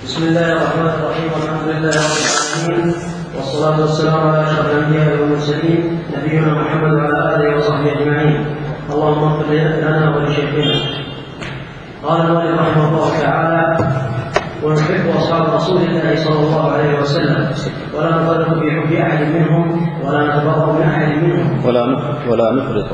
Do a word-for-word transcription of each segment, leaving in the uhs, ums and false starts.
بسم الله الرحمن الرحيم والحمد لله رب العالمين والصلاة والسلام على أشرف الأنبياء والمرسلين نبينا محمد وعلى آله وصحبه أجمعين. اللهم اغفر لنا ولشيخنا. قال المؤلف رحمه الله تعالى: ونحب أصحاب رسول الله صلى الله عليه وسلم ولا نفرط في حب أحد منهم ولا نتبرأ من أحد منهم ولا ولا نفرط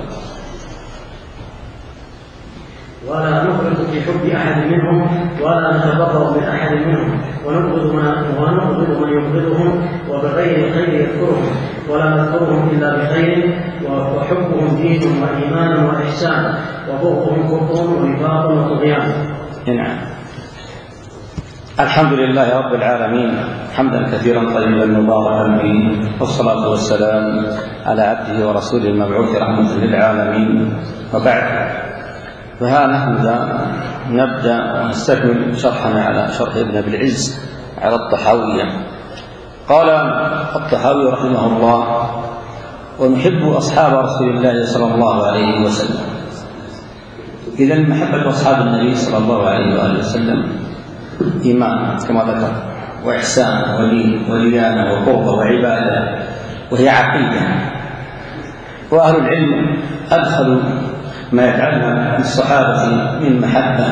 ولا نفرط في حب أحد منهم ولا نتبرأ من أحد منهم ونبغض من ونبغض من يبغضهم وبغير خير يذكرهم ولا نذكرهم إلا بخير وحبهم دين وإيمان وإحسان وبغضهم كفر ونفاق وطغيان. نعم. الحمد لله رب العالمين حمدا كثيرا طيبا مباركا فيه، والصلاة والسلام على عبده ورسوله المبعوث رحمة للعالمين. وبعد، فها نحن نبدأ ونستكمل شرحنا على شرح ابن أبي العز على الطحاوية. قال الطحاوي رحمه الله: ونحب أصحاب رسول الله صلى الله عليه وسلم. إذا محبة أصحاب النبي صلى الله عليه وآله وسلم إيمان كما ذكر، وإحسان وليانة وقربة وعبادة، وهي عقيدة. وأهل العلم أدخلوا ما يتعلق بالصحابة من محبة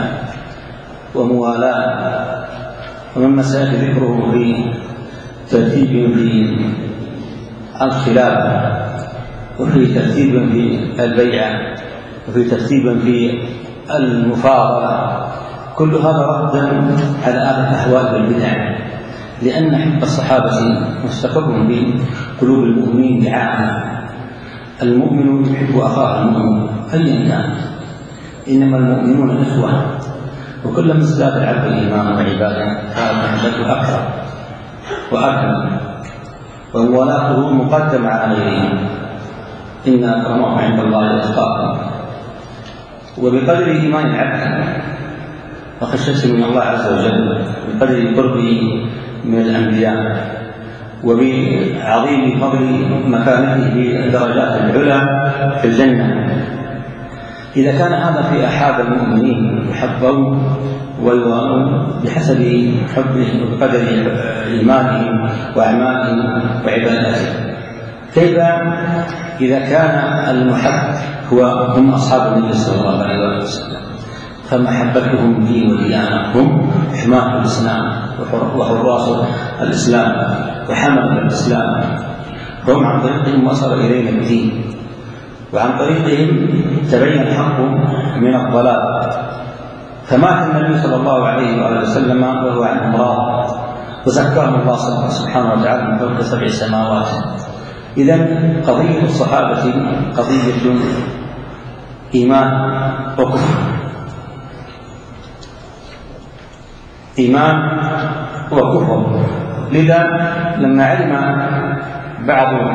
وموالاة، ومن مسائل ذكره في ترتيب في الخلافة، وفي ترتيب في البيعة، وفي ترتيب في المفاضلة. كل هذا ردا على أهل الأهواء والبدع، لأن حب الصحابة مستقر في قلوب المؤمنين عامة. المؤمن يحب أخاه المؤمن أيا كان، إنما المؤمنون إخوة، وكلما ازداد العبد إيمان وعبادة كانت محبته أكثر وأكمل، وموالاته مقدمة على غيره. إن أكرمكم عند الله أتقاكم. وبقدر إيمان العبد وخشيته من الله عز وجل، بقدر قربه من الأنبياء، وبعظيم فضل مكانته في الدرجات العلى في الجنة. إذا كان هذا في أحد المؤمنين يحبون ويوالون بحسب حبهم وبقدر إيمانهم وأعمالهم وعباداتهم، كيف إذا كان المحب هو هم أصحاب النبي صلى الله عليه وسلم؟ فمحبتهم دين وديانة، هم حماة الإسلام وحراس الإسلام وحمل الإسلام، هم عن طريقهم وصل إلينا الدين، وعن طريقهم تبين الحق من الضلال. فمات النبي صلى الله عليه وآله وسلم وهو عنهم راض، وزكاهم الله سبحانه وتعالى من فوق سبع سماوات. إذن قضية الصحابة قضية إيمان وكفر، إيمان وكفر. لذا لما علم بعض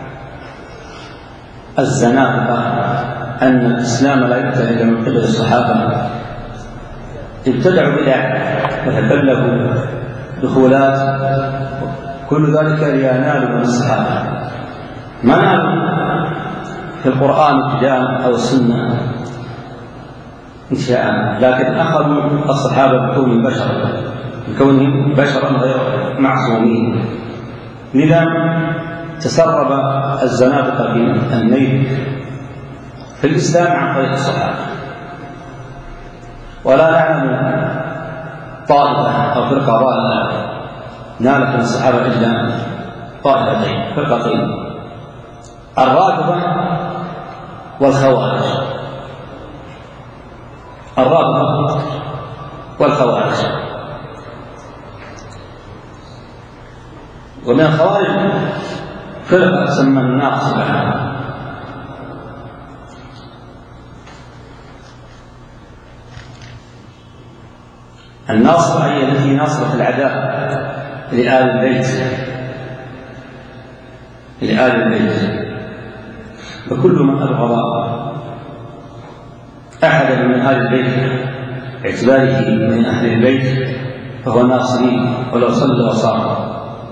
الزنادقة أن الإسلام لا يبتدئ إلا من قبل الصحابة، ابتدعوا بدع وتكلفوا دخولات، كل ذلك لينالوا من الصحابة. ما نالوا في القرآن ابتداء أو السنة إنشاء، لكن أخذوا الصحابة بكون بشر بكونهم بشرا غير معصومين. لذا تسرب الزنادقة في النيل في الإسلام عن طريق الصحابة. ولا نعلم طائفة أو فرقة ضالة نالت من الصحابة إلا طائفتين فرقتين: الرافضة والخوارج. الرافضة والخوارج. ومن الخوارج فرقة تسمى الناصبة. الناصبة هي التي ناصبت العداء لآل البيت لآل البيت فكل من أبغض أحدا من آل البيت باعتباره من أهل البيت فهو ناصري ولو صلى وصام.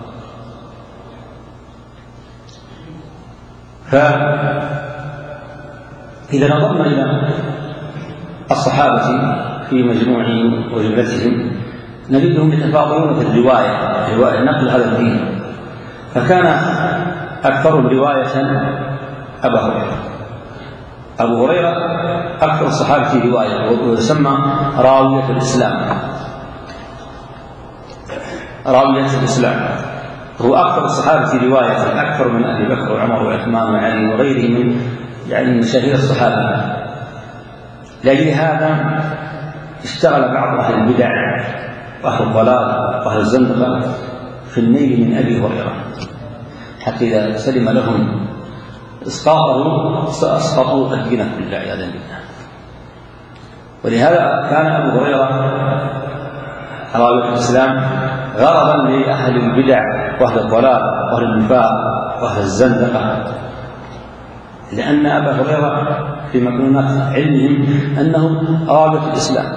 فإذا نظرنا إلى الصحابة في مجموعهم وجملتهم نجدهم يتفاضلون في الرواية رواية نقل هذا الدين، فكان أكثرهم رواية أبا هريرة. أبو هريرة أكثر الصحابة رواية، ويسمى راوية الإسلام، راوية الإسلام، هو أكثر الصحابة رواية، أكثر من أبي بكر وعمر وعثمان وعلي وغيرهم من يعني مشاهير الصحابة. لأجل هذا اشتغل بعض أهل البدع وأهل الضلال وأهل الزندقة في النيل من أبي هريرة، حتى إذا سلم لهم إسقاطه سأسقطوا الدين كله عياذا بالله. ولهذا كان أبو هريرة راوي الإسلام غرضا لأهل البدع وأهل الضلال وأهل النفاق وأهل الزندقة، لأن أبا هريرة في مكنونات علمهم أنه راوي الإسلام،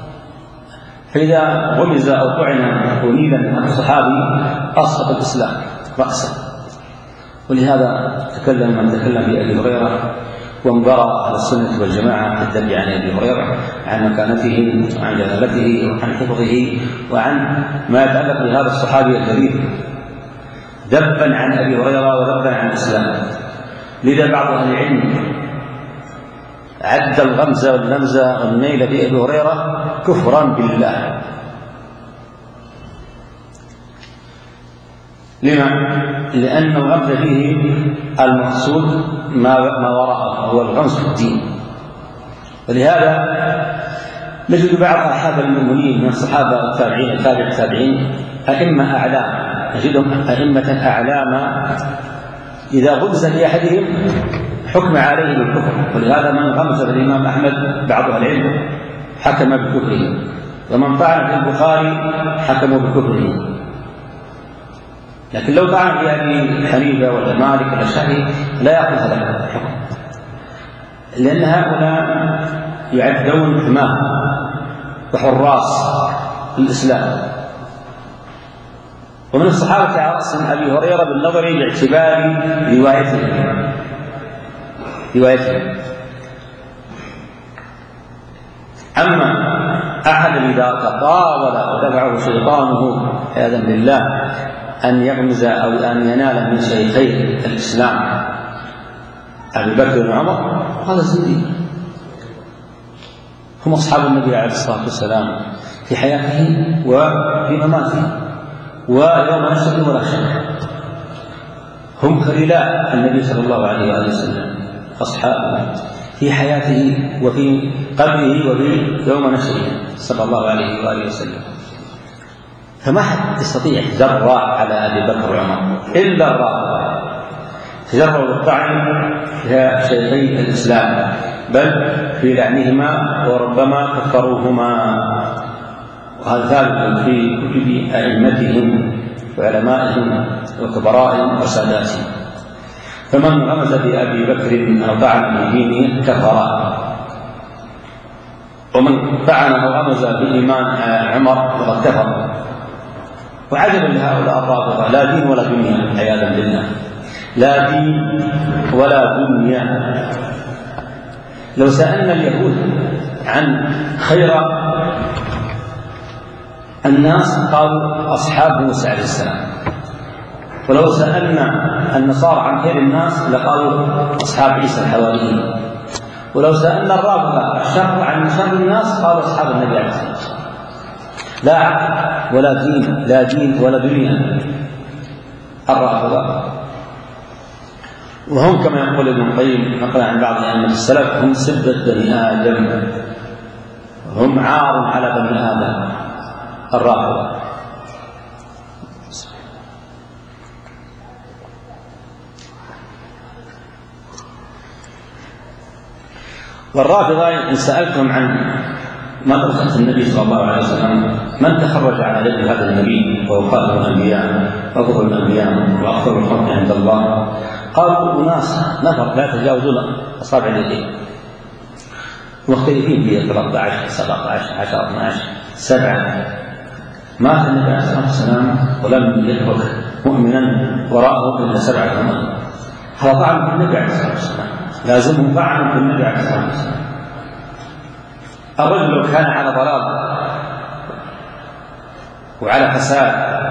فإذا غمز أو طعن ونيلا من الصحابي أسقط الإسلام رأسا. ولهذا تكلم من تكلم في أبي هريرة وانبرى أهل السنة والجماعة في الدفع عن أبي هريرة، عن مكانته وعن جلالته وعن حفظه وعن ما يتعلق بهذا الصحابي الكبير، ذبا عن أبي هريرة وذبا عن الإسلام. لذا بعض أهل العلم عد الغمزة واللمزة والنيل في أبي هريرة كفرا بالله. لما؟ لأن الغمز فيه المقصود ما وراءه هو الغمز في الدين. ولهذا نجد بعض أصحاب المؤمنين من الصحابة التابعين التابع التابعين أئمة أعلام، نجدهم أئمة أعلام إذا غمز لأحدهم حكم عليه بالكفر. ولهذا من غمز بالإمام أحمد بعض العلم حكم بكفره، ومن طعن في البخاري حكموا بكفره. لكن لو طعن في أبي حنيفة ولا مالك ولا الشافعي لا يأخذ هذا الحكم، لأن هؤلاء يعدون حماه وحراس الإسلام. ومن الصحابة على رأس أبي هريرة بالنظر باعتبار روايته روايته أما أحد إذا تطاول ودفعه شيطانه عياذا بالله أن يغمز أو أن ينال من شيخي الإسلام أبي بكر وعمر، هذا زنديق. هم أصحاب النبي عليه الصلاة والسلام في حياته وفي مماته ويوم نشره ولا شك، هم خليلاء النبي صلى الله عليه وآله وسلم أصحابه في حياته وفي قبره وفي يوم نشره صلى الله عليه وآله وسلم. فما حد يستطيع يتجرأ على أبي بكر وعمر إلا الرافضة، تجرأوا بالطعن في شيخي الإسلام بل في لعنهما وربما كفروهما، وهذا ثابت في كتب أئمتهم وعلمائهم وكبرائهم وساداتهم. فمن غمز بأبي بكر أو طعن في دينه كفر، ومن طعن أو غمز بإيمان عمر فقد كفر. وعجبا لهؤلاء الرافضة، لا دين ولا دنيا عياذا بالله، لا دين ولا دنيا. لو سألنا اليهود عن خير الناس قالوا أصحاب موسى عليه السلام، ولو سألنا النصارى عن خير الناس لقالوا أصحاب عيسى الحواريين، ولو سألنا الرافضة الشر عن شر الناس قالوا أصحاب النبي عليه الصلاة والسلام. لا عقل ولا دين، لا دين ولا دنيا الرافضة. وهم كما يقول ابن القيم نقل عن بعض أئمة السلف هم سبة بني آدم، هم عار على بني آدم الرافضة. والرافضة إن سألتم عن مدرسة النبي صلى الله عليه وسلم من تخرج على يد هذا النبي وهو خاتم الأنبياء وأفضل الأنبياء وأفضل الخلق عند الله، قالوا أناس نفر لا يتجاوزون أصابع اليدين، مختلفين في ثلاثة عشر سبعة عشر عشرة اثنا عشر سبعة. مات النبي عليه الصلاة والسلام ولم يترك مؤمنا وراءه إلا سبعة ثمان. هذا طعن في النبي عليه الصلاة والسلام، لازمهم طعن في النبي عليه الصلاة والسلام. الرجل لو كان على ضلال وعلى فساد،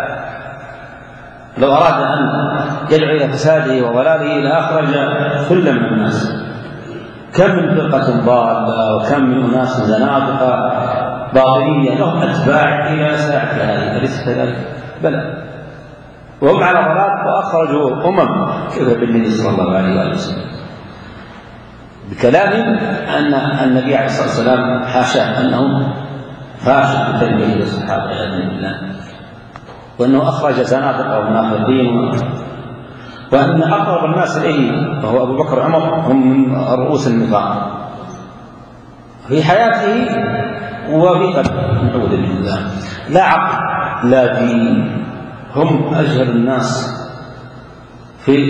لو أراد أن يدعو إلى فساده وضلاله لأخرج كل من الناس. كم من فرقة ضالة وكم من أناس زنادقة باطنية لهم أتباع إلى ساعة هذه، أليس كذلك؟ بلى، وهم على ضلال وأخرجوا أمم كيف بالنبي صلى الله عليه وآله وسلم بكلام أن النبي عليه الصلاة والسلام حاشاه أنه فاشل في تربية الصحابة بإذن الله، وأنه أخرج زنادقة ومنافقين، وأن أقرب الناس إليه وهو أبو بكر وعمر هم من رؤوس النفاق في حياته وفي قلبه، نعوذ بالله، لا عقل لا دين. هم أجهل الناس في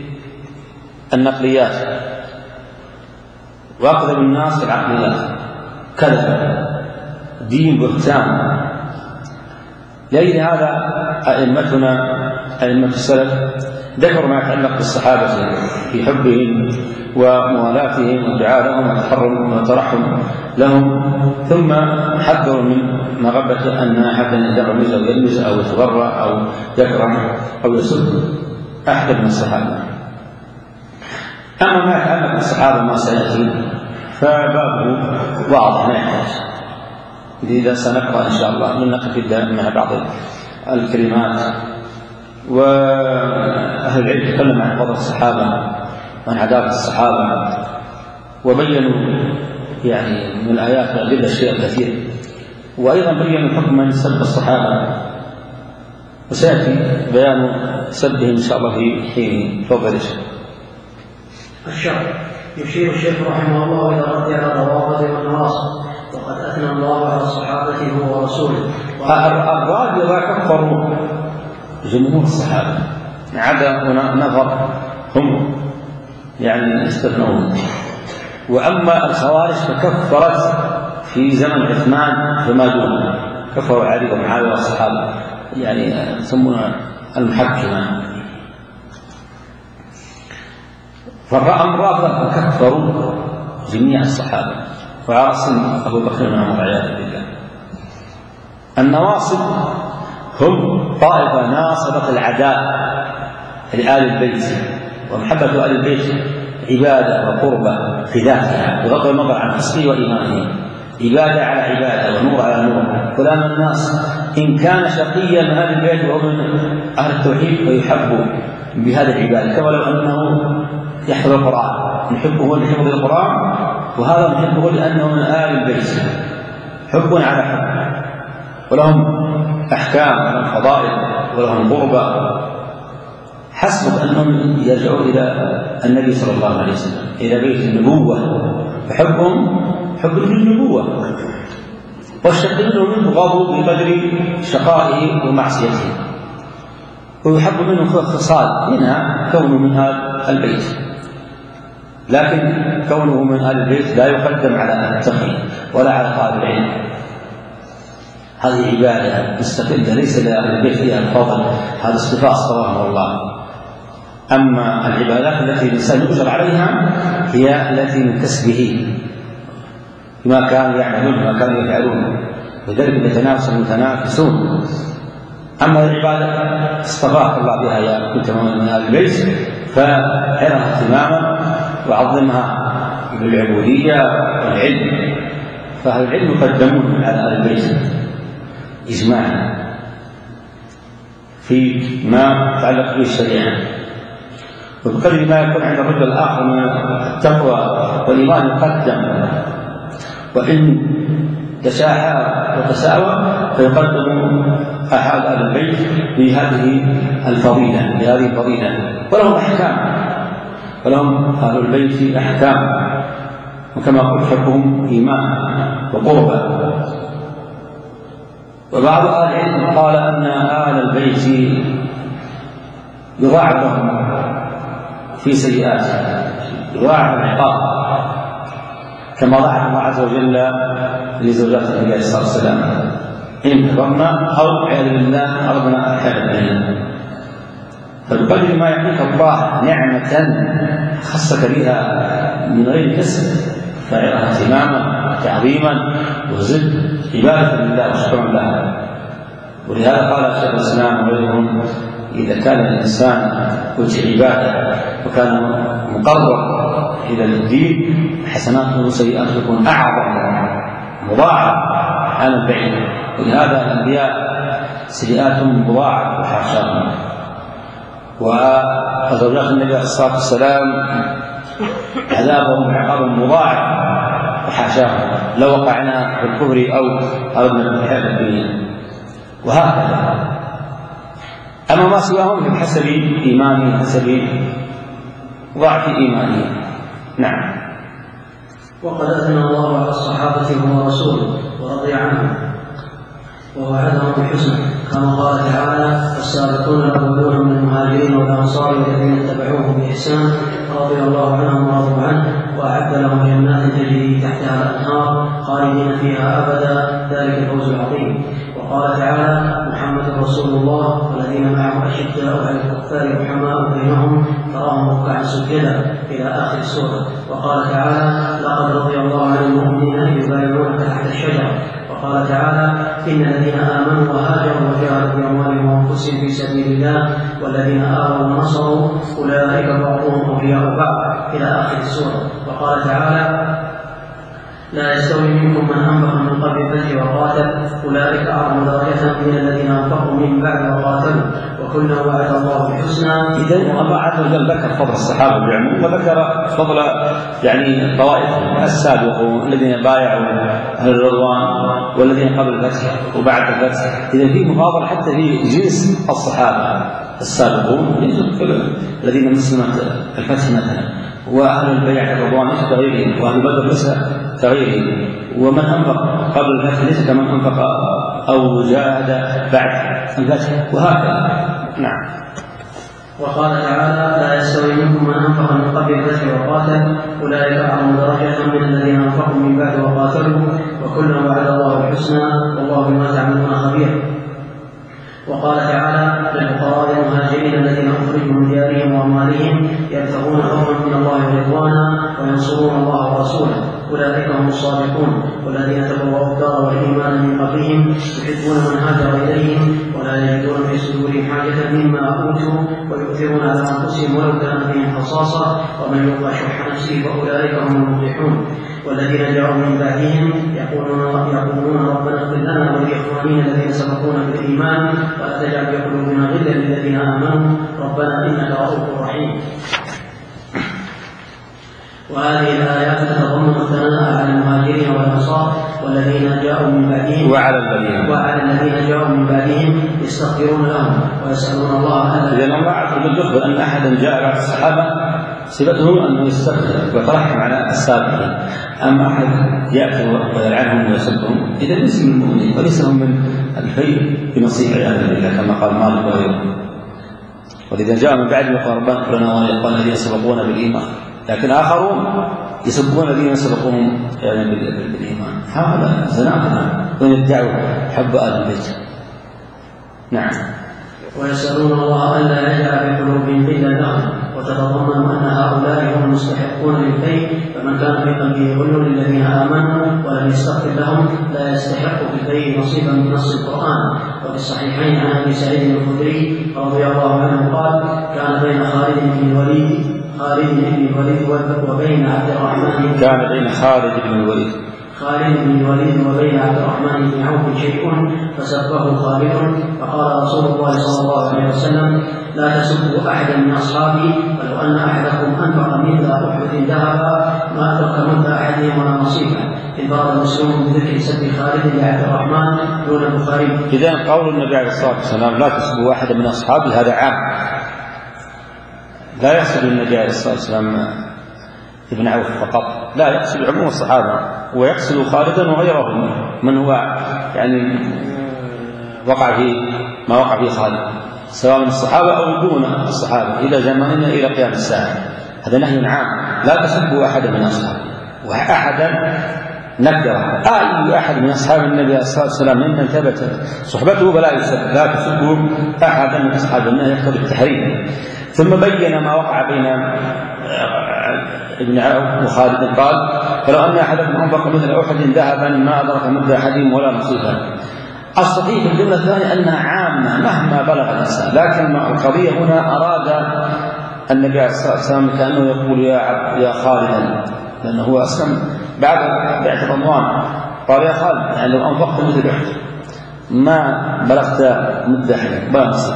النقليات وأقدم الناس في العقليات، كذب دين بهتان. لأجل هذا أئمتنا أئمة السلف ذكروا ما يتعلق بالصحابة في حبهم وموالاتهم والدعاء لهم والتحرم والترحم لهم، ثم حذروا من مغبة أن أحدا يدعمز أو يلمز أو يتبرع أو يكره أو يسب أحد من الصحابة. أما ما يتعلق بالصحابة ما سيأتي فبابه واضح لا يحتاج، إذا سنقرأ إن شاء الله من نقف مع بعض الكلمات. وأهل العلم تكلم عن فضل الصحابة وعن عدالة الصحابة، وبينوا يعني من الآيات والأدلة أشياء كثير، وأيضا بينوا حكم من سب الصحابة، وسيأتي بيان سبه إن شاء الله في حين. تفضل يا شيخ. الشرع يشير الشيخ رحمه الله إلى رد على الروافض والنواصب، وقد أثنى الله على صحابته ورسوله. الرافضة كفروا جمهور الصحابة عدا نفر هم يعني استثنون، وأما الخوارج فكفرت في زمن عثمان فما دون، كفروا علي ومعاوية والصحابة، يعني يسمونها المحكمة. فالرافضة فكفروا جميع الصحابة وعلى رأسهم أبو بكر وعمر والعياذ بالله. النواصب هم طائفة ناصبة العداء لآل البيت، ومحبة آل البيت عبادة وقربة في ذاتها بغض النظر عن فسقه وإيمانه، عبادة على عبادة ونور على نور. كلام الناس إن كان شقيا من آل البيت وهو من أهل التوحيد فيحب بهذه العبادة، كما لو أنه يحفظ القرآن نحبه لحفظ القرآن، وهذا نحبه لأنه من آل البيت، حب على حب، ولهم أحكام ولهم فضائل ولهم قربة، حسب أنهم يرجعوا إلى النبي صلى الله عليه وسلم إلى بيت النبوة، فحبهم حب النبوة، والشقي منه غضب بقدر شقائه ومعصيته، ويحب منه خصال منها كونه من آل البيت، لكن كونه من آل البيت لا يقدم على التقي ولا على طالب العلم. هذه عبادة مستقلة ليس لأهل البيت فيها الفضل، هذا اصطفاء صلى الله. أما العبادات التي الإنسان يؤجر عليها هي التي من كسبه بما كانوا يعملون وما كانوا يفعلون، وذلك يتنافس المتنافسون. أما العبادة اصطفاك الله بها يا كنت من أهل البيت فعرها اهتماما وعظمها بالعبودية والعلم، فأهل العلم يقدمون على أهل البيت إجماعا في ما يتعلق به الشريعة، وبقدر ما يكون عند الرجل الآخر من التقوى والإيمان يقدم، وإن تشاحى وتساوى فيقدم أحد أهل البيت بهذه الفضيلة بهذه الفضيلة ولهم أحكام، ولهم أهل البيت أحكام، وكما قلت حبهم إيمان وقربة. وبعض أهل العلم قال أن آل البيت يضاعف لهم في سيئاتهم، يضاعف العقاب كما ضاعف الله عز وجل لزوجات النبي عليه الصلاة والسلام إن كبرنا أو عياذا بالله أردنا أحد بيننا. فبقدر ما يعطيك الله نعمة خصك بها من غير كسب فاعلها اهتماما تعظيما وزد عبادة لله وشكرا لها. ولهذا قال شيخ الإسلام وغيرهم: إذا كان الإنسان وجه عبادة وكان مقرب إلى الدين حسناته وسيئاته تكون أعظم مضاعف عن البعيد. ولهذا الأنبياء سيئاتهم مضاعف وحاشاهم، وزوجات النبي عليه الصلاة والسلام عذابهم وعقابهم مضاعف وحاشاهم لو وقعنا في الكفر أو أردنا في الحياة الدنيا، وهكذا. أما ما سواهم بحسب إيمانه حسب ضعف إيمانه. نعم. وقد أثنى الله على الصحابة وهو رسوله ورضي عنهم ووعدهم بالحسنى، كما قال تعالى: السابقون الأولون من المهاجرين والأنصار والذين اتبعوهم بإحسان رضي الله عنهم ورضوا عنه وأعد لهم جنات تجري تحتها الأنهار خالدين فيها أبدا، ذلك الفوز العظيم. وقال تعالى: محمد رسول الله والذين معه أشداء على الكفار رحماء بينهم تراهم ركعا سجدا إلى آخر السورة. وقال تعالى: لقد رضي الله عن المؤمنين إذ يبايعونك تحت الشجرة. وقال تعالى: إن الذين آمنوا وهاجروا وجاهدوا بأموالهم وأنفسهم في سبيل الله والذين آووا ونصروا أولئك بعضهم أولياء بعض إلى آخر السورة. وقال تعالى: لا يستوي منكم من أنفق من قبل الفتح وقاتل أولئك أعظم درجة من الذين أنفقوا من بعد وقاتلوا وكلا وعد الله الحسنى. إذا الله عز وجل ذكر فضل الصحابة بعموم وذكر فضل يعني طوائف السابقون الذين بايعوا أهل الرضوان والذين قبل الفتح وبعد الفتح. إذا في مفاضلة حتى في جنس الصحابة السابقون الذين مسلمت الفتح مثلا، وأهل البيعة الرضوان ليس كغيرهم، وأهل بدر ليس كغيرهم، ومن أنفق قبل الفتح ليس كمن أنفق أو جاهد بعد الفتح، وهكذا. نعم. وقال تعالى: لا يستوي منكم من أنفق من قبل الفتح وقاتل أولئك أعظم درجة من الذين أنفقوا من بعد وقاتلوا وكلا وعد الله الحسنى والله بما تعملون خبير. وقال تعالى: للفقراء المهاجرين الذين أخرجوا من ديارهم وأموالهم يبتغون فضلا من الله ورضوانا وينصرون الله ورسوله أولئك هم الصادقون والذين تبوأوا الدار والإيمان من قبلهم يحبون من هاجر إليهم ولا يجدون في صدورهم حاجة مما أوتوا ويؤثرون على أنفسهم ولو كان بهم خصاصة ومن يوق شح نفسه فأولئك هم المفلحون. والذين جاءوا من بعدهم يقولون يقولون ربنا اغفر لنا ولإخواننا الذين سبقونا بالإيمان ولا تجعل في قلوبنا غلا للذين آمنوا ربنا إنك رؤوف رحيم. وهذه الآيات تتضمن الثناء على المهاجرين والأنصار والذين جاءوا من بعدهم وعلى الذين وعلى الذين جاءوا من بعدهم يستغفرون لهم ويسألون الله أن لأن الله عز وجل يخبر أن أحدا جاء بعد الصحابة صفته أنه يستغفر ويترحم على السابقين. أما أحد يأتي ويلعنهم ويسبهم إذا ليس من المؤمنين وليس هم من الخير بنصيب عياذا بالله كما قال مالك وغيره. وإذا جاء من بعد يقول ربنا اغفر لنا ولإخواننا الذين سبقونا بالإيمان، لكن آخرون يسبون الذين سبقوهم يعني بالإيمان. هذا زناتنا ويدعوا حب آل البيت. نعم. ويسألون الله ألا يجعل في قلوبهم غلا لهم وتتضمن أن هؤلاء هم المستحقون للخير، فمن كان في قلبه غل للذين آمنوا ولم يستغفر لهم لا يستحق في الخير نصيبا من نص القرآن. وفي الصحيحين عن أبي سعيد الخدري رضي الله عنه قال: كان بين خالد بن الوليد خالد بن الوليد وبين عبد الرحمن كان بين خالد بن الوليد خالد بن الوليد وبين عبد الرحمن بن عوف شيء فسبه خالد فقال رسول الله صلى الله عليه وسلم: لا تسبوا أحدا من أصحابي ولو أن أحدكم أنفق مثل أحد ذهبا ما أدرك مد أحدهم ولا نصيبا. انفرد مسلم بذكر سب خالد لعبد الرحمن دون البخاري. إذا قول النبي عليه الصلاة والسلام لا تسبوا أحدا من أصحابي هذا عام، لا يقصد النبي عليه الصلاة والسلام ابن عوف فقط، لا يقصد عموم الصحابة ويقصد خالدا وغيره من هو يعني وقع في ما وقع فيه خالد سواء من الصحابة أو دون الصحابة إلى زماننا إلى قيام الساعة. هذا نهي عام، لا تسبوا أحدا من أصحابه. وأحدا نكره أي أحد من أصحاب النبي عليه الصلاة والسلام ممن ثبت صحبته فلا يسب، لا تسبوا أحدا من أصحابه، إنه يقتضي التحريم. ثم بين ما وقع بين ابن عوف وخالد قال: فلو أن أحدكم أنفق مثل أحد ذهبا ما أدرك مد أحدهم ولا نصيبا. الصحيح في الجملة الثانية أنها عامة مهما بلغ الإنسان، لكن القضية هنا أراد النبي عليه الصلاة والسلام كأنه يقول يا عبد يا خالدا، لأنه هو أسلم بعد بيعة رضوان، قال يا خالد يعني لو أنفقت مثل أحد ما بلغت مدة حياتك بلا نصيب.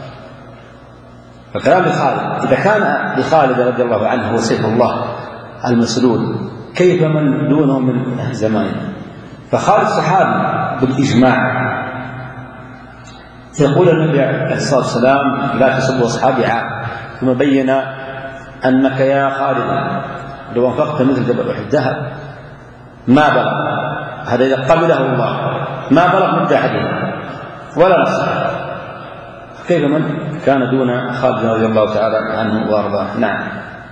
فكلام لخالد إذا كان لخالد رضي الله عنه هو سيف الله المسلول، كيف من دونه من زمانه؟ فخالد صحابي بالإجماع. يقول النبي عليه الصلاة والسلام لا تسبوا أصحابي عام، ثم بين أنك يا خالد لو أنفقت مثل جبل أحد ذهب ما بلغ، هذا إذا قبله الله ما بلغ مد أحدهم ولا نصف، كيف من كان دون خالد رضي الله تعالى عنه وارضاه. نعم.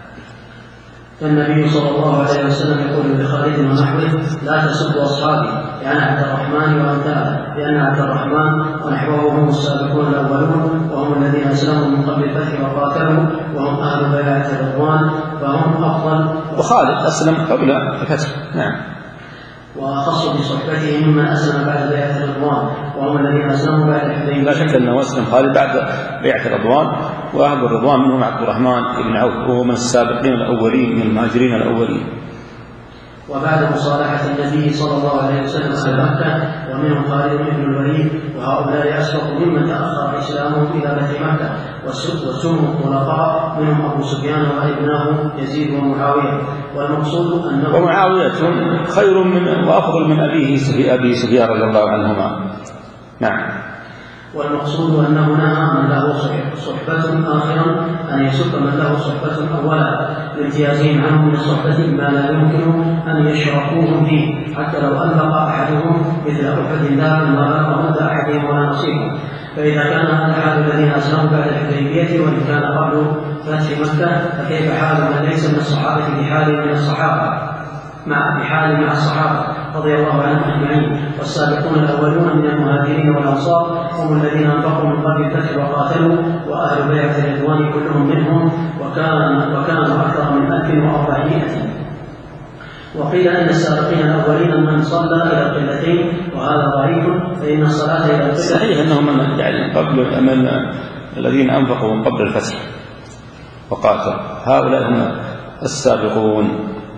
النبي صلى الله عليه وسلم يقول لخالد ونحوه لا تسبوا أصحابي لأن عبد الرحمن وأمثاله، لأن عبد الرحمن ونحوه هم السابقون الأولون وهم الذين أسلموا من قبل الفتح وقاتلوا وهم أهل بيعة الرضوان فهم أفضل. وخالد أسلم قبل الفتح. نعم. وأخص بصحبته ممن أسلم بعد بيعة الرضوان وهم الذين أسلموا بعد الحديبية. لا شك أنه أسلم خالد بعد بيعة الرضوان، وأهل الرضوان منهم عبد الرحمن بن عوف وهو من السابقين الأولين من المهاجرين الأولين. وبعد مصالحة النبي صلى الله عليه وسلم على مكة ومنهم خالد بن الوليد، وهؤلاء أسبق ممن تأخر إسلامه إلى فتح مكة، وسموا الخلفاء منهم أبو سفيان وابناه يزيد ومعاوية. والمقصود أنه ومعاوية خير من وأفضل من أبيه أبي سفيان رضي الله عنهما. نعم. والمقصود أنه نهى من له صحبة آخرا أن يسب من له صحبة أولا لامتيازهم عنه من الصحبة ما لا يمكن أن يشركوهم فيه، حتى لو أنفق أحدهم مثل أحد ذهبا ما بلغ مد أحدهم ولا نصيبه. فإذا كان هذا حال الذين أسلموا بعد الحديبية وإن كان قبل فتح مكة، فكيف حال من ليس من الصحابة بحال من الصحابة مع بحال مع الصحابة رضي الله عنهم أجمعين؟ والسابقون الأولون من المهاجرين والأنصار هم الذين أنفقوا من قبل الفتح وقاتلوا، وأهل بيعة الرضوان كلهم منهم، وكان وكانوا أكثر من ألف وأربعمائة. وقيل إن السابقين الأولين من صلى إلى القبلتين، وهذا ضعيف، فإن الصلاة إلى القبلة صحيح أنهم من يعني قبل من الذين أنفقوا من قبل الفتح وقاتلوا، هؤلاء هم السابقون.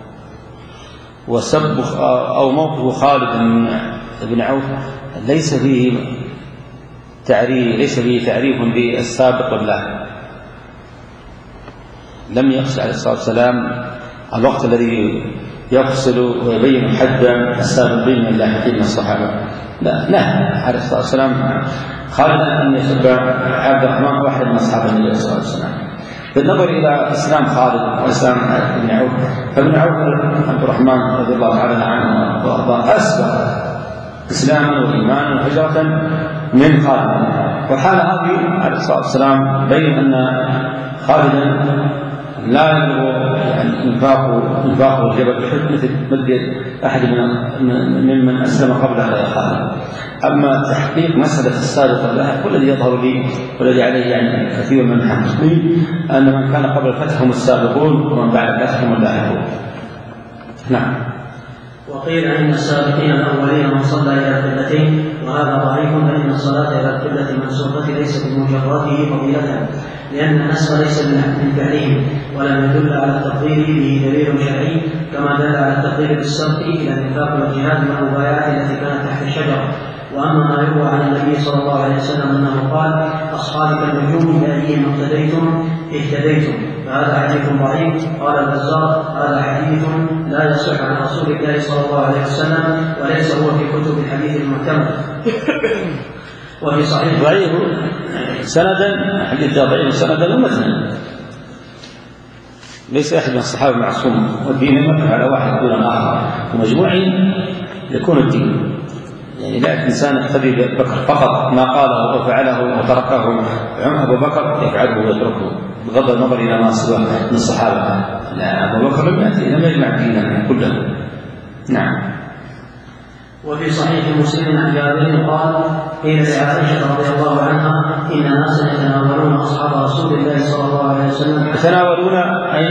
وسب أو موقف خالد بن عوف ليس فيه تعريف ليس فيه تعريف بالسابق له. لم يقصد عليه الصلاة والسلام الوقت الذي يفصل ويبين حد السابقين من اللاحقين من الصحابة، لا نهى عليه الصلاة والسلام خالد أن يسب عبد الرحمن واحد من أصحاب النبي صلى الله عليه وسلم. بالنظر إلى إسلام خالد وإسلام بن عوف، فابن عوف عبد الرحمن رضي الله تعالى عنه وأرضاه أسبق إسلاما وإيمانا وهجرة من خالد. وحال هذه عليه الصلاة والسلام بين أن خالدا لا يبلغ يعني إنفاقه إنفاقه الجبل بحد مثل مد أحد من من أسلم قبل على خالد. أما تحقيق مسألة السابقة لها والذي يظهر لي والذي عليه يعني كثير من المحققين أن من كان قبل الفتح هم السابقون ومن بعد الفتح هم اللاحقون. نعم. وقيل إن السابقين الأولين من صلى إلى القبلتين، وهذا ضعيف، فإن الصلاة إلى القبلة المنسوخة ليس بمجرده فضيلة، لأن النسخ ليس من فعلهم، ولم يدل على التفضيل به دليل شرعي، كما دل على التفضيل بالسبق إلى النفاق والجهاد مع المبايعات التي كانت تحت الشجرة. وأما ما يروى عن النبي صلى الله عليه وسلم أنه قال أصحابي كالنجوم بأيهم اقتديتم اهتديتم، فهذا حديث ضعيف. قال البزار هذا حديث لا يصح عن رسول الله صلى الله عليه وسلم، وليس هو في كتب الحديث المعتمد. وفي صحيح ضعيف سندا، حديث ضعيف سندا ومتنا، ليس أحد من الصحابة معصوم، والدين يمكن على واحد دون آخر، ومجموعين يكون الدين. يعني لا إنسان يقتدي ببكر فقط ما قاله وفعله وتركه أبو بكر يفعله ويتركه بغض النظر إلى ما سوى من الصحابة. لا، أبو بكر لم يأتي لم يجمع دينه كله. نعم. وفي صحيح مسلم عن جابر قال قيل لعائشة رضي الله عنها إن ناسا يتناولون أصحاب رسول الله صلى الله عليه وسلم. يتناولون أي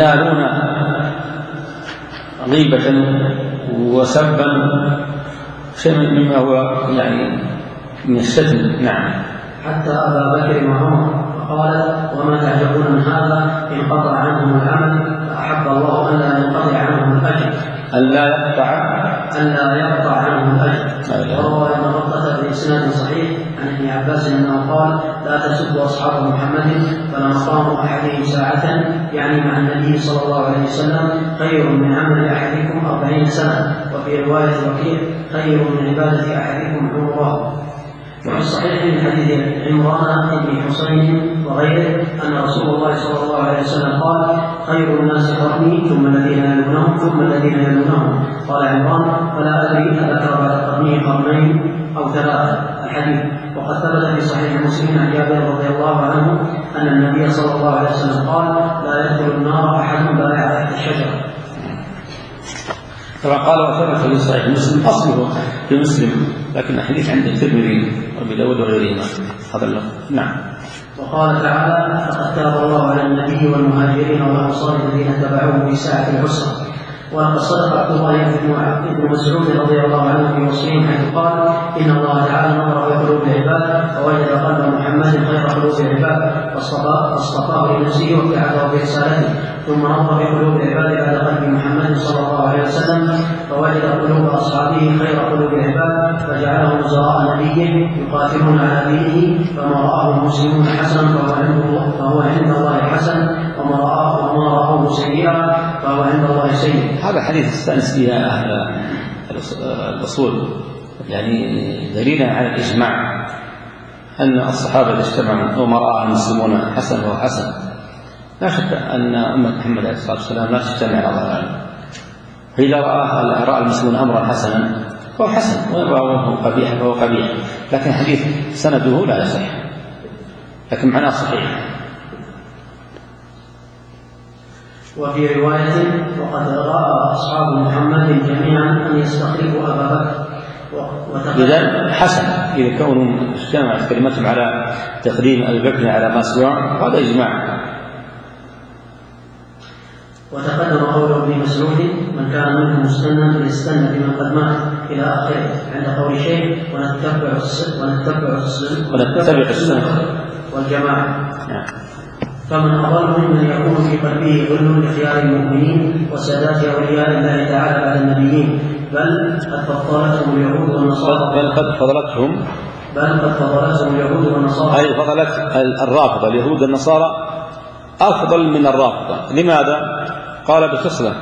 ينالون غيبة وسبا شيء مما هو يعني من الشتم. نعم. حتى أبا بكر وعمر فقال وما تعجبون من هذا انقطع عنهم العمل فأحب الله أن لا ينقطع عنهم الأجر ألا يقطع ألا يقطع عنهم الأجر. وروى ابن بطة بإسناد صحيح عن ابن عباس أنه قال لا تسبوا أصحاب محمد فلما قاموا أحدهم ساعة يعني مع النبي صلى الله عليه وسلم خير من عمل أحدكم أربعين سنة. وفي رواية وكيع خير من عبادة أحدكم عمره. وفي الصحيح من حديث عمران بن حسين وغيره أن رسول الله صلى الله عليه وسلم قال خير الناس قرني ثم الذين يلونهم ثم الذين يلونهم. قال عمران فلا أدري أذكر بعد قرنه قرنين أو ثلاثة الحديث. وقد ثبت في صحيح مسلم عن جابر رضي الله عنه أن النبي صلى الله عليه وسلم قال لا يدخل النار أحد بايع تحت الشجرة. كما قال وثبت في صحيح مسلم أصله في مسلم لكن الحديث عند الترمذي وابي داود وغيرهما هذا اللفظ. نعم. وقال تعالى فقد تاب الله على النبي والمهاجرين والأنصار الذين اتبعوه في ساعة العسرة. وقد صدق عبد الله بن مسعود رضي الله عنه في وصفه حيث قال إن الله تعالى نظر في قلوب العباد فوجد قلب محمد خير قلوب العباد فاصطفاه لنفسه وابتعثه برسالته. ثم نظر في قلوب العباد بعد قلب محمد صلى الله عليه وسلم فوجد قلوب أصحابه خير قلوب العباد فجعلهم وزراء نبيه يقاتلون على دينه. فما رآه المسلمون حسنا فهو عند الله حسن وما رآه وما رآه سيئا فهو عند الله سيء. هذا حديث استأنس فيها أهل الأصول يعني دليلا على الإجماع أن الصحابة اجتمعوا وما رأى المسلمون حسن وهو حسن. لا شك أن أمة محمد عليه الصلاة والسلام لا تجتمع على ضلال. فإذا رأى رأى المسلمون أمرا حسنا فهو حسن وإن رأوه قبيحا فهو قبيح. لكن حديث سنده لا يصح لكن معناه صحيح. وفي رواية وقد رأى أصحاب محمد جميعا أن يستخلفوا أبا بكر. إذا حسن إذا كونوا اجتمعت كلمتهم على تقديم أبي بكر على ما سواه هذا إجماع. وتقدم قول ابن مسعود من كان منكم مستنا فليستنى بمن قد مات إلى آخره عند قول الشيخ ونتبع ونتبع السنة والجماعة. فمن أضل ممن يكون في قلبه غل لخيار المؤمنين وسادات أولياء الله تعالى بعد النبيين بل قد فضلتهم اليهود والنصارى بل قد فضلتهم بل قد فضلتهم اليهود والنصارى أي فضلت الرافضة اليهود والنصارى أفضل من الرافضة. لماذا؟ قال بخصلة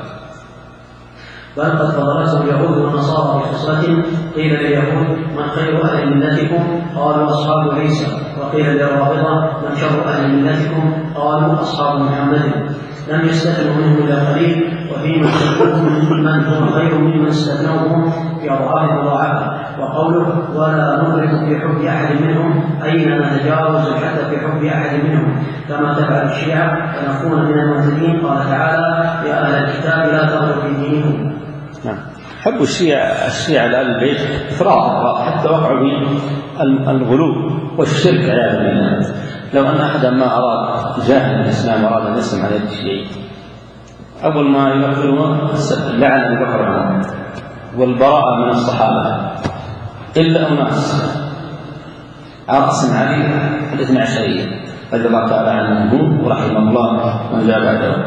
بل قد فضلتهم اليهود والنصارى بخصلة. قيل لليهود من خير أهل ملتكم قالوا أصحاب عيسى. وقيل للرافضة من شر أهل ملتكم قالوا أصحاب محمد. لم يستثنوا منهم إلا قليل وفيما استثنوهم من هم خير ممن استثنوهم في أضعاف مضاعفة. وقوله ولا ندرك في حب أحد منهم أين نتجاوز حتى في حب أحد منهم كما تفعل الشيعة فنكون من المعتدين. قال تعالى يا أهل الكتاب لا تغلوا في دينكم. نعم. حب الشيعة الشيعة لآل البيت إفراط حتى وقعوا في الغلو والشرك عياذا بالله. لو أن أحدا ما أراد جاهل الإسلام أراد أن يسلم على يد الشيعي أول ما يقولون لعن أبي بكر والبراءة من الصحابة إلا أناس على رأس علي الاثنى عشرية رضي الله تعالى عنه ورحمه الله من جاء بعده.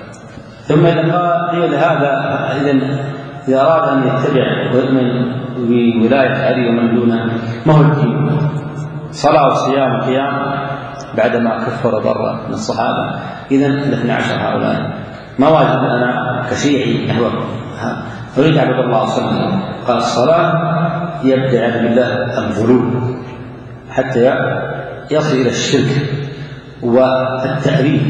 ثم إذا قال هذا إذن إذا أراد أن يتبع ويؤمن بولاية علي ومن دونه ما هو الدين؟ صلاة وصيام وقيام بعدما كفر ضر من الصحابة. إذن الاثنى عشر هؤلاء ما واجب أنا كشيعي نحو أريد عبد الله صلى قال الصلاة يبدأ بالله الغلو حتى يصل إلى الشرك والتأريف.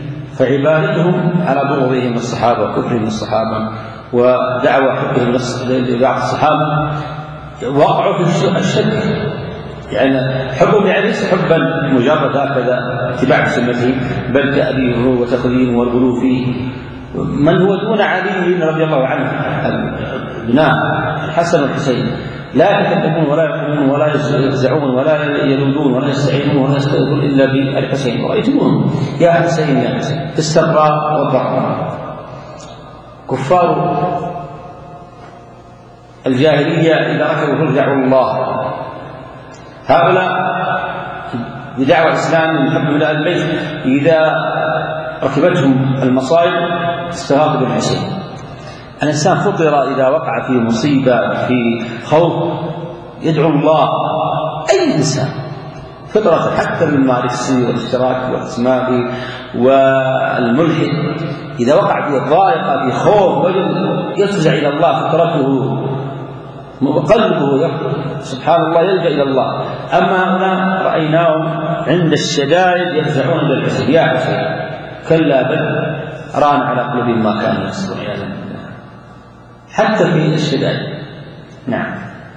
فعبادتهم على بغضهم الصحابة وكفرهم الصحابة ودعوى حبهم لبعض الصحابة وقعوا في الشرك. يعني حبهم يعني ليس حبا مجرد هكذا اتباع سنته بل تأريفه وتخذينه والغلو فيه. من هو دون علي رضي الله عنه ابناء الحسن والحسين لا يتكلمون ولا يقومون ولا يفزعون ولا يلودون ولا يستعينون ولا يستغفرون إلا بالحسين. رأيتموهم يا حسين يا حسين في السراء والضراء. كفار الجاهلية إذا ركبوا دعوا الله. هؤلاء بدعوى الإسلام من حب ولاء البيت إذا ركبتهم المصائب استغاثوا بالحسين. الإنسان فطر إذا وقع في مصيبة في خوف يدعو الله، أي إنسان فطرة، حتى الماركسي والاشتراك والإسماعي والملحد إذا وقع في ضائقة في خوف يفزع إلى الله، فطرته قلبه سبحان الله يلجأ إلى الله. أما هنا رأيناهم عند الشدائد يفزعون إلى الحسين، يا حسين كلا بل ران على قلوبهم ما كانوا يكسبون عياذا بالله، حتى في الشدائد. نعم.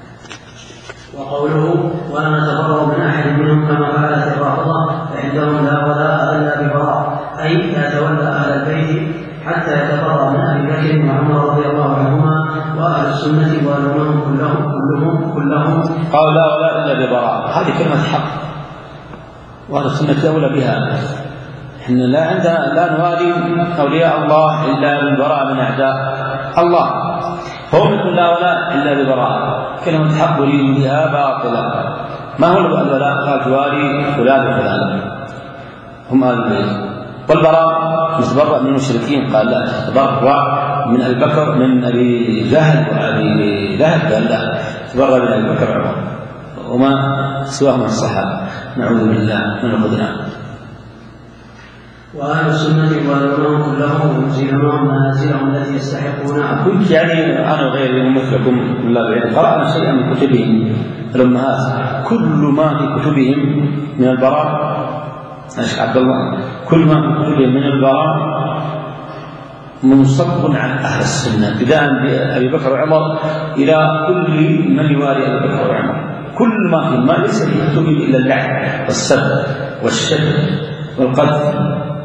وقوله ولا نتبرأ من أحد منهم كما فعلت الرافضة فعندهم لا ولاء إلا ببراء، أي لا تولى أهل البيت حتى يتبرأ من أبي بكر وعمر رضي الله عنهما وأهل السنة والعلماء كلهم كلهم كلهم قال لا ولاء إلا ببراء. هذه كلمة حق، وأهل السنة أولى بها. إحنا لا عندنا لا نوالي أولياء الله إلا بالبراء من أعداء الله، هم يقول لا ولاء إلا ببراء. كلمة حق يريد بها باطلة. ما هو الولاء؟ قال توالي فلان وفلان هم أهل البيت. والبراء يتبرأ من المشركين، قال لا تبرأ من أبي بكر من أبي جهل وأبي لهب، قال لا تبرأ من أبي بكر وعمر وما سواهم من الصحابة، نعوذ بالله من الخذلان. وأهل السنة والعلماء كلهم ينزلون منازلهم التي يستحقونها. كنت يعني أنا وغيري مثلكم من الله قرأنا شيئا من كتبهم الأمهات، كل ما في كتبهم من البراء أشك عبد الله، كل ما في كتبهم من البراء منصب عن أهل السنة، بداء بأبي بكر وعمر إلى كل من يوالي أبي بكر وعمر. كل ما في ما ليس في كتبهم إلا اللعن والسب والشتم والقذف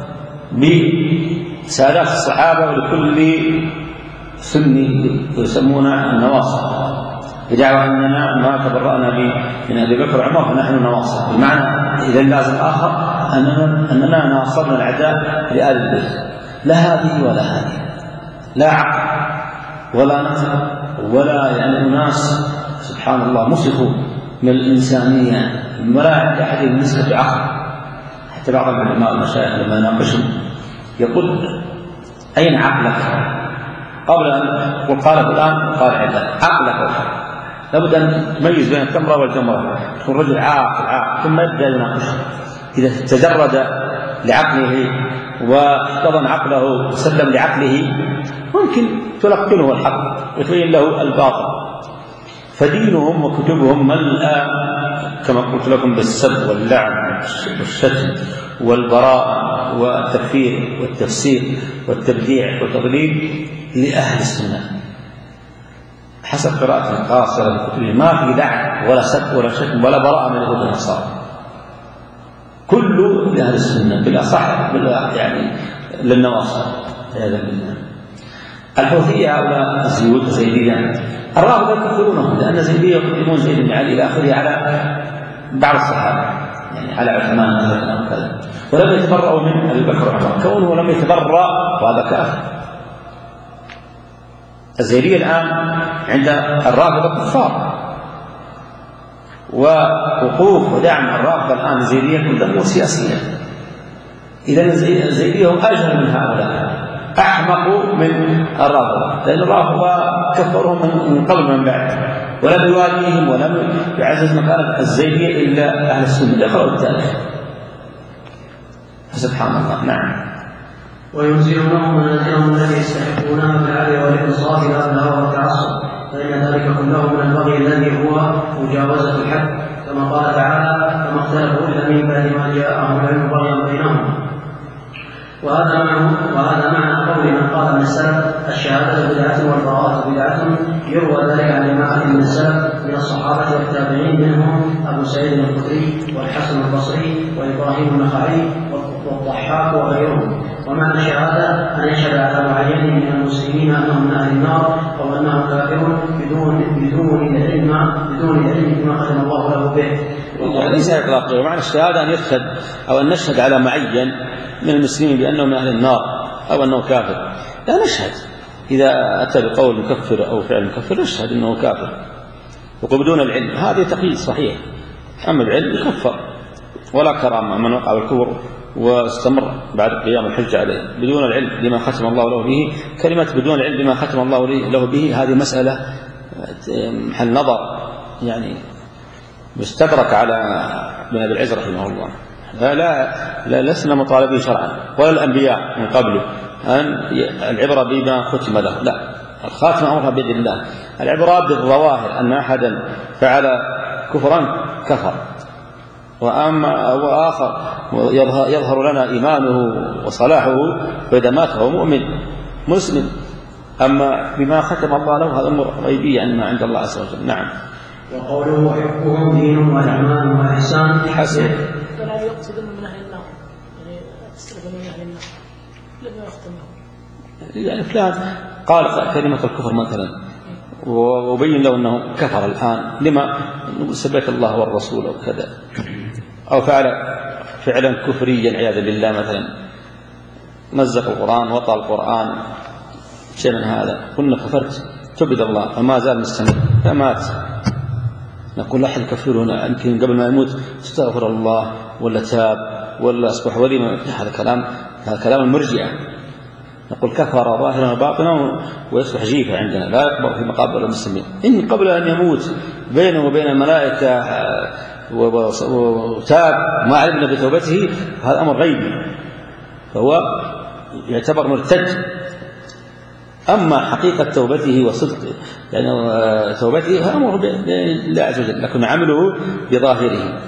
بسادات الصحابة ولكل سني يسمون النواصب، بدعوى أننا ما تبرأنا من أبي بكر وعمر فنحن نواصب، بمعنى إذا لازم آخر أننا, أننا ناصرنا العداء لآل البيت. لا هذه ولا هذه، لا عقل ولا نقل ولا يعني أناس سبحان الله مصفوا من الإنسانية ولا عند أحد نسبة عقل. حتى بعض العلماء والمشايخ لما يناقشهم يقول أين عقلك؟ قبل أن يقول قال فلان قال علان، عقلك لابد أن تميز بين التمرة والجمرة. يكون رجل عاقل عاقل ثم يبدأ يناقشه. إذا تجرد لعقله واحتضن عقله وسلم لعقله ممكن تلقنه الحق وتبين له الباطل. فدينهم وكتبهم ملأ كما قلت لكم بالسب واللعن والشتم والبراءة والتكفير والتفسير والتبديع والتضليل لأهل السنة حسب قراءة القاصرة لكتبهم. ما في لعن ولا سب ولا شتم ولا براءة من اليهود والنصارى، كله لأهل السنة بلا صح بلا يعني للنواصب. هذا بالله. الحوثية هؤلاء الزيود الزيدية الرافضة يكفرونهم لأن زيدية يقدمون زيد بن علي إلى آخره على بعض الصحابة، يعني على عثمان مثلا أو كذا، ولم يتبرأوا من أبي بكر وعمر. كونه لم يتبرأ وهذا كافر. الزيدية الآن عند الرافضة كفار، ووقوف ودعم الرافضة الآن الزيدية كلها سياسية. إذا الزيدية هم أجهل من هؤلاء، أحمقوا من الرافضة، لأن الرافضة كفرهم من قبل من بعد، ولم يواليهم ولم يعزز مكانة الزيدية إلا أهل السنة. اقرأوا التاريخ سبحان الله. نعم. وينزلونهم منازلهم التي يستحقونها بالعدل والإنصاف لا بالهوى والتعصب، فإن ذلك كله من البغي الذي هو مجاوزة الحد، كما قال تعالى فما اختلفوا إلا من بعد ما جاءهم العلم بغيا بينهم. وهذا معنى وهذا معنى قول من قال من السلف الشهادة بدعة والبراءة بدعة، يروى ذلك عن جماعة من السلف من الصحابة والتابعين منهم أبو سعيد الخدري والحسن البصري وإبراهيم النخعي والضحاك وغيرهم. ومعنى الشهادة أن يشهد على معين من المسلمين أنهم من أهل النار أو أنه كافر بدون بدون العلم بدون العلم بما قدم الله له به. ليس إطلاقا. معنى الشهادة أن يشهد أو أن نشهد على معين من المسلمين بأنه من أهل النار أو أنه كافر، لا نشهد إذا أتى بقول مكفر أو فعل مكفر يشهد أنه كافر. وقل بدون العلم هذه تقييد صحيح، أما العلم يكفر ولا كرامة من وقع بالكفر واستمر بعد قيام الحجة عليه بدون العلم بما ختم الله له به. كلمة بدون العلم بما ختم الله له به هذه مسألة محل نظر، يعني مستدرك على ابن أبي العز رحمه الله. لا, لا, لا لسنا مطالبين شرعا ولا الأنبياء من قبله أن العبرة بما ختم له، لا، الخاتمة أمرها بيد الله. العبرة بالظواهر، أن أحدا فعل كفرا كفر، وأما وآخر يظهر لنا إيمانه وصلاحه فإذا مات هو مؤمن مسلم. أما بما ختم الله له هذا أمر غيبي عن ما عند الله عز وجل. نعم. وقوله حبهم دين وإيمان وإحسان حسن. فلا يقصد من أهل النار، يعني تستلف من أهل النار لما يختمهم، يعني فلان قال كلمة الكفر مثلا وبين له أنه كفر الآن، لما سبك الله والرسول أو كذا، أو فعل فعلا كفريا عياذا بالله، مثلا مزق القرآن وطأ القرآن شيء من هذا، قلنا كفرت تبد الله فما زال مستمر فمات، نقول أحد كفرنا يمكن قبل ما يموت استغفر الله ولا تاب ولا أصبح ولي. هذا كلام هذا كلام المرجئة. نقول كفر ظاهرا وباطنا ويصبح جيفة عندنا لا يقبل في مقابل المسلمين. إن قبل أن يموت بينه وبين الملائكة وتاب ما علمنا بتوبته هذا أمر غيبي، فهو يعتبر مرتد. أما حقيقة توبته وصدق يعني توبته فأمره بالله عز وجل، لكن عمله بظاهره.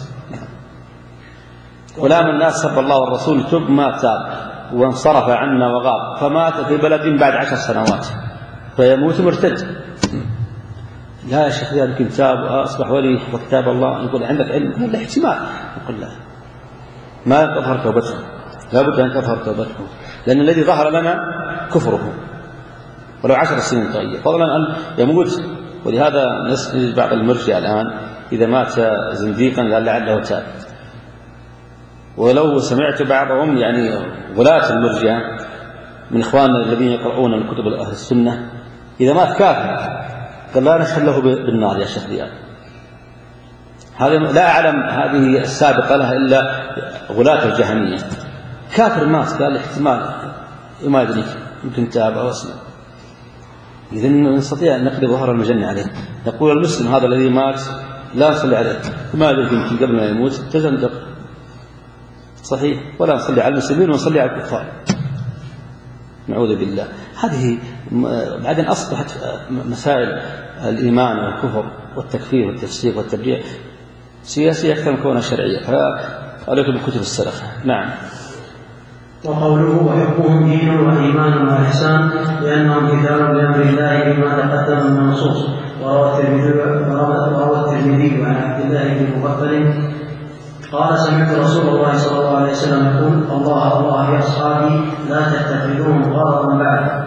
ولا من الناس سب الله والرسول تب ما تاب وانصرف عنا وغاب فمات في بلد بعد عشر سنوات فيموت مرتد. لا يا شيخ يمكن تاب وأصبح ولي وكتاب الله، يقول عندك علم؟ لا احتمال. نقول لا، ما تظهر توبته، لا بد أن تظهر توبته، لأن الذي ظهر لنا كفره ولو عشر سنين تغير، فضلا أن يموت. ولهذا نسأل بعض المرجئة الآن إذا مات زنديقا قال لعله تاب. ولو سمعت بعضهم يعني غلاة المرجئة من إخواننا الذين يقرؤون من كتب أهل السنة إذا مات كافر قال لا نشهد له بالنار يا شيخ رياض. هذا لا أعلم هذه السابقة لها إلا غلاة الجهمية. كافر مات قال احتمال ما يدريك يمكن تاب أو أسلم، إذن نستطيع أن نقلب ظهر المجنة عليه. نقول المسلم هذا الذي مات لا نصلي عليه، ما يمكن قبل ما يموت تزندق صحيح، ولا نصلي على المسلمين ونصلي على الكفار نعوذ بالله. هذه بعدين أصبحت مسائل الإيمان والكفر والتكفير والتفسيق والتبريع سياسية أكثر من كونها شرعية، فعليكم بكتب السلف. نعم. وقوله وحبهم دين وإيمان وإحسان لأنهم امتثال لأمر الله بما تقدم من النصوص. وروى الترمذي عن عبد الله بن مغفل قال سمعت رسول الله صلى الله عليه وسلم يقول الله الله يا أصحابي لا تتخذوهم غرضا بعد،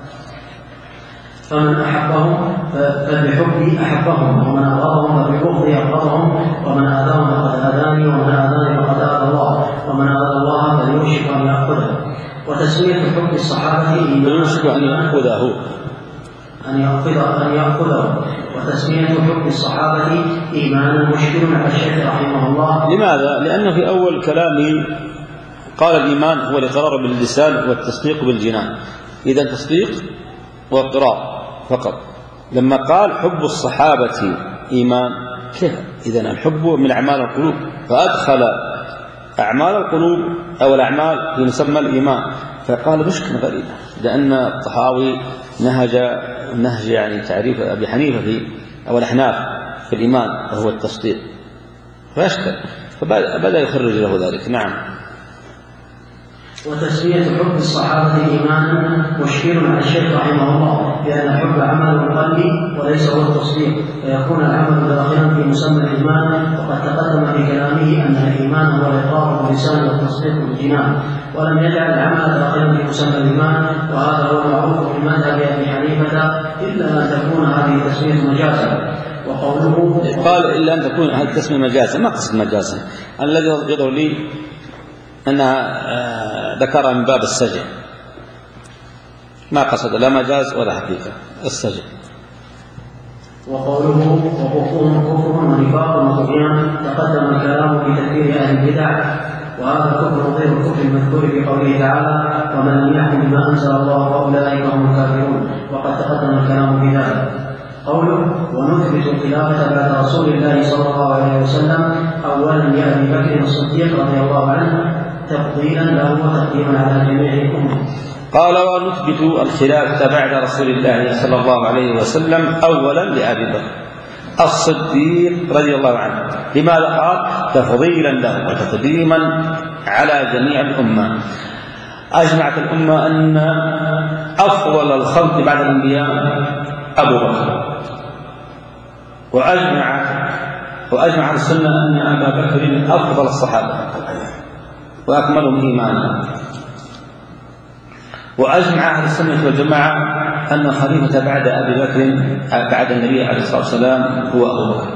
فمن أحبهم فبحبي أحبهم، ومن أبغضهم فببغضي أبغضهم، ومن آذاهم فقد آذاني، ومن آذاني فقد آذى الله، ومن آذى الله فليوشك أن يأخذه. وتسمية حب الصحابة يوشك أن يأخذه أن يأخذه أن يأخذه وتسمية حب الصحابة إيمان مشكل على الشيخ رحمه الله. لماذا؟ لأنه في أول كلامه قال الإيمان هو الإقرار باللسان والتصديق بالجنان، إذا تصديق واقرار فقط. لما قال حب الصحابة إيمان كيف؟ إذن الحب من أعمال القلوب، فأدخل أعمال القلوب أو الأعمال في مسمى الإيمان، فقال مشكلة غريبة، لأن الطحاوي نهج نهج يعني تعريف أبي حنيفة في أو الأحناف في الإيمان وهو التصديق، فأشكل فبدأ يخرج له ذلك. نعم. وتسمية حب الصحابة إيمانا مشكل على الشيخ رحمه الله، لأن الحب عمل القلب وليس هو التصديق، فيكون العمل داخلا في مسمى الإيمان. وقد تقدم في كلامه أن الإيمان هو الإقرار باللسان والتصديق بالجنان، ولم يجعل العمل داخلا في مسمى الإيمان، وهذا هو المعروف في مذهب أبي حنيفة، إلا أن تكون هذه التسمية مجازا. وقوله قال إلا أن تكون هذه التسمية مجازا، ما قصد مجازا، الذي يظهر لي أنها ذكر من باب السجع، ما قصد لا مجاز ولا حقيقة. استجب. وقوله وكفرهم كفر ونفاق وطغيان تقدم الكلام في تكفير اهل البدع، وهذا الكفر غير الكفر المذكور في قوله تعالى ومن لم يحكم بما انزل الله فاولئك هم الكافرون، وقد تقدم الكلام في ذلك. قوله ونثبت الخلافه بعد رسول الله صلى الله عليه وسلم اولا لابي بكر الصديق رضي الله عنه تفضيلا له وتقديما على جميع الامه. قال ونثبت الخلافة بعد رسول الله صلى الله عليه وسلم أولا لأبي بكر الصديق رضي الله عنه. لماذا قال؟ تفضيلا له وتقديما على جميع الأمة. أجمعت الأمة أن أفضل الخلق بعد الأنبياء أبو بكر، وأجمع وأجمع السنة أن أبا بكر من أفضل الصحابة وأكملهم إيمانا. وأجمع أهل السنة والجماعة أن الخليفة بعد أبي بكر بعد النبي عليه الصلاة والسلام هو أبو بكر.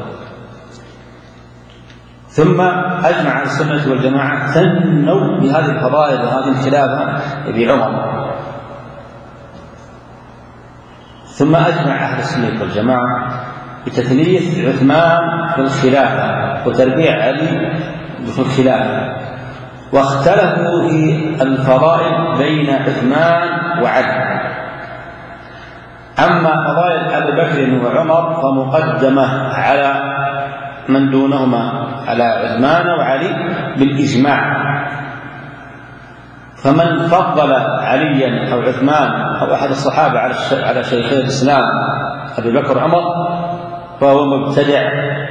ثم أجمع أهل السنة والجماعة ثنوا بهذه الفضائل وهذه الخلافة بعمر. ثم أجمع أهل السنة والجماعة بتثليث عثمان في الخلافة وتربيع علي في الخلافة، واختلفوا في الفضائل بين عثمان وعلي. أما فضائل أبي بكر وعمر فمقدمة على من دونهما على عثمان وعلي بالإجماع. فمن فضل عليا أو عثمان أو أحد الصحابة على شيخي الإسلام أبي بكر وعمر فهو مبتدع.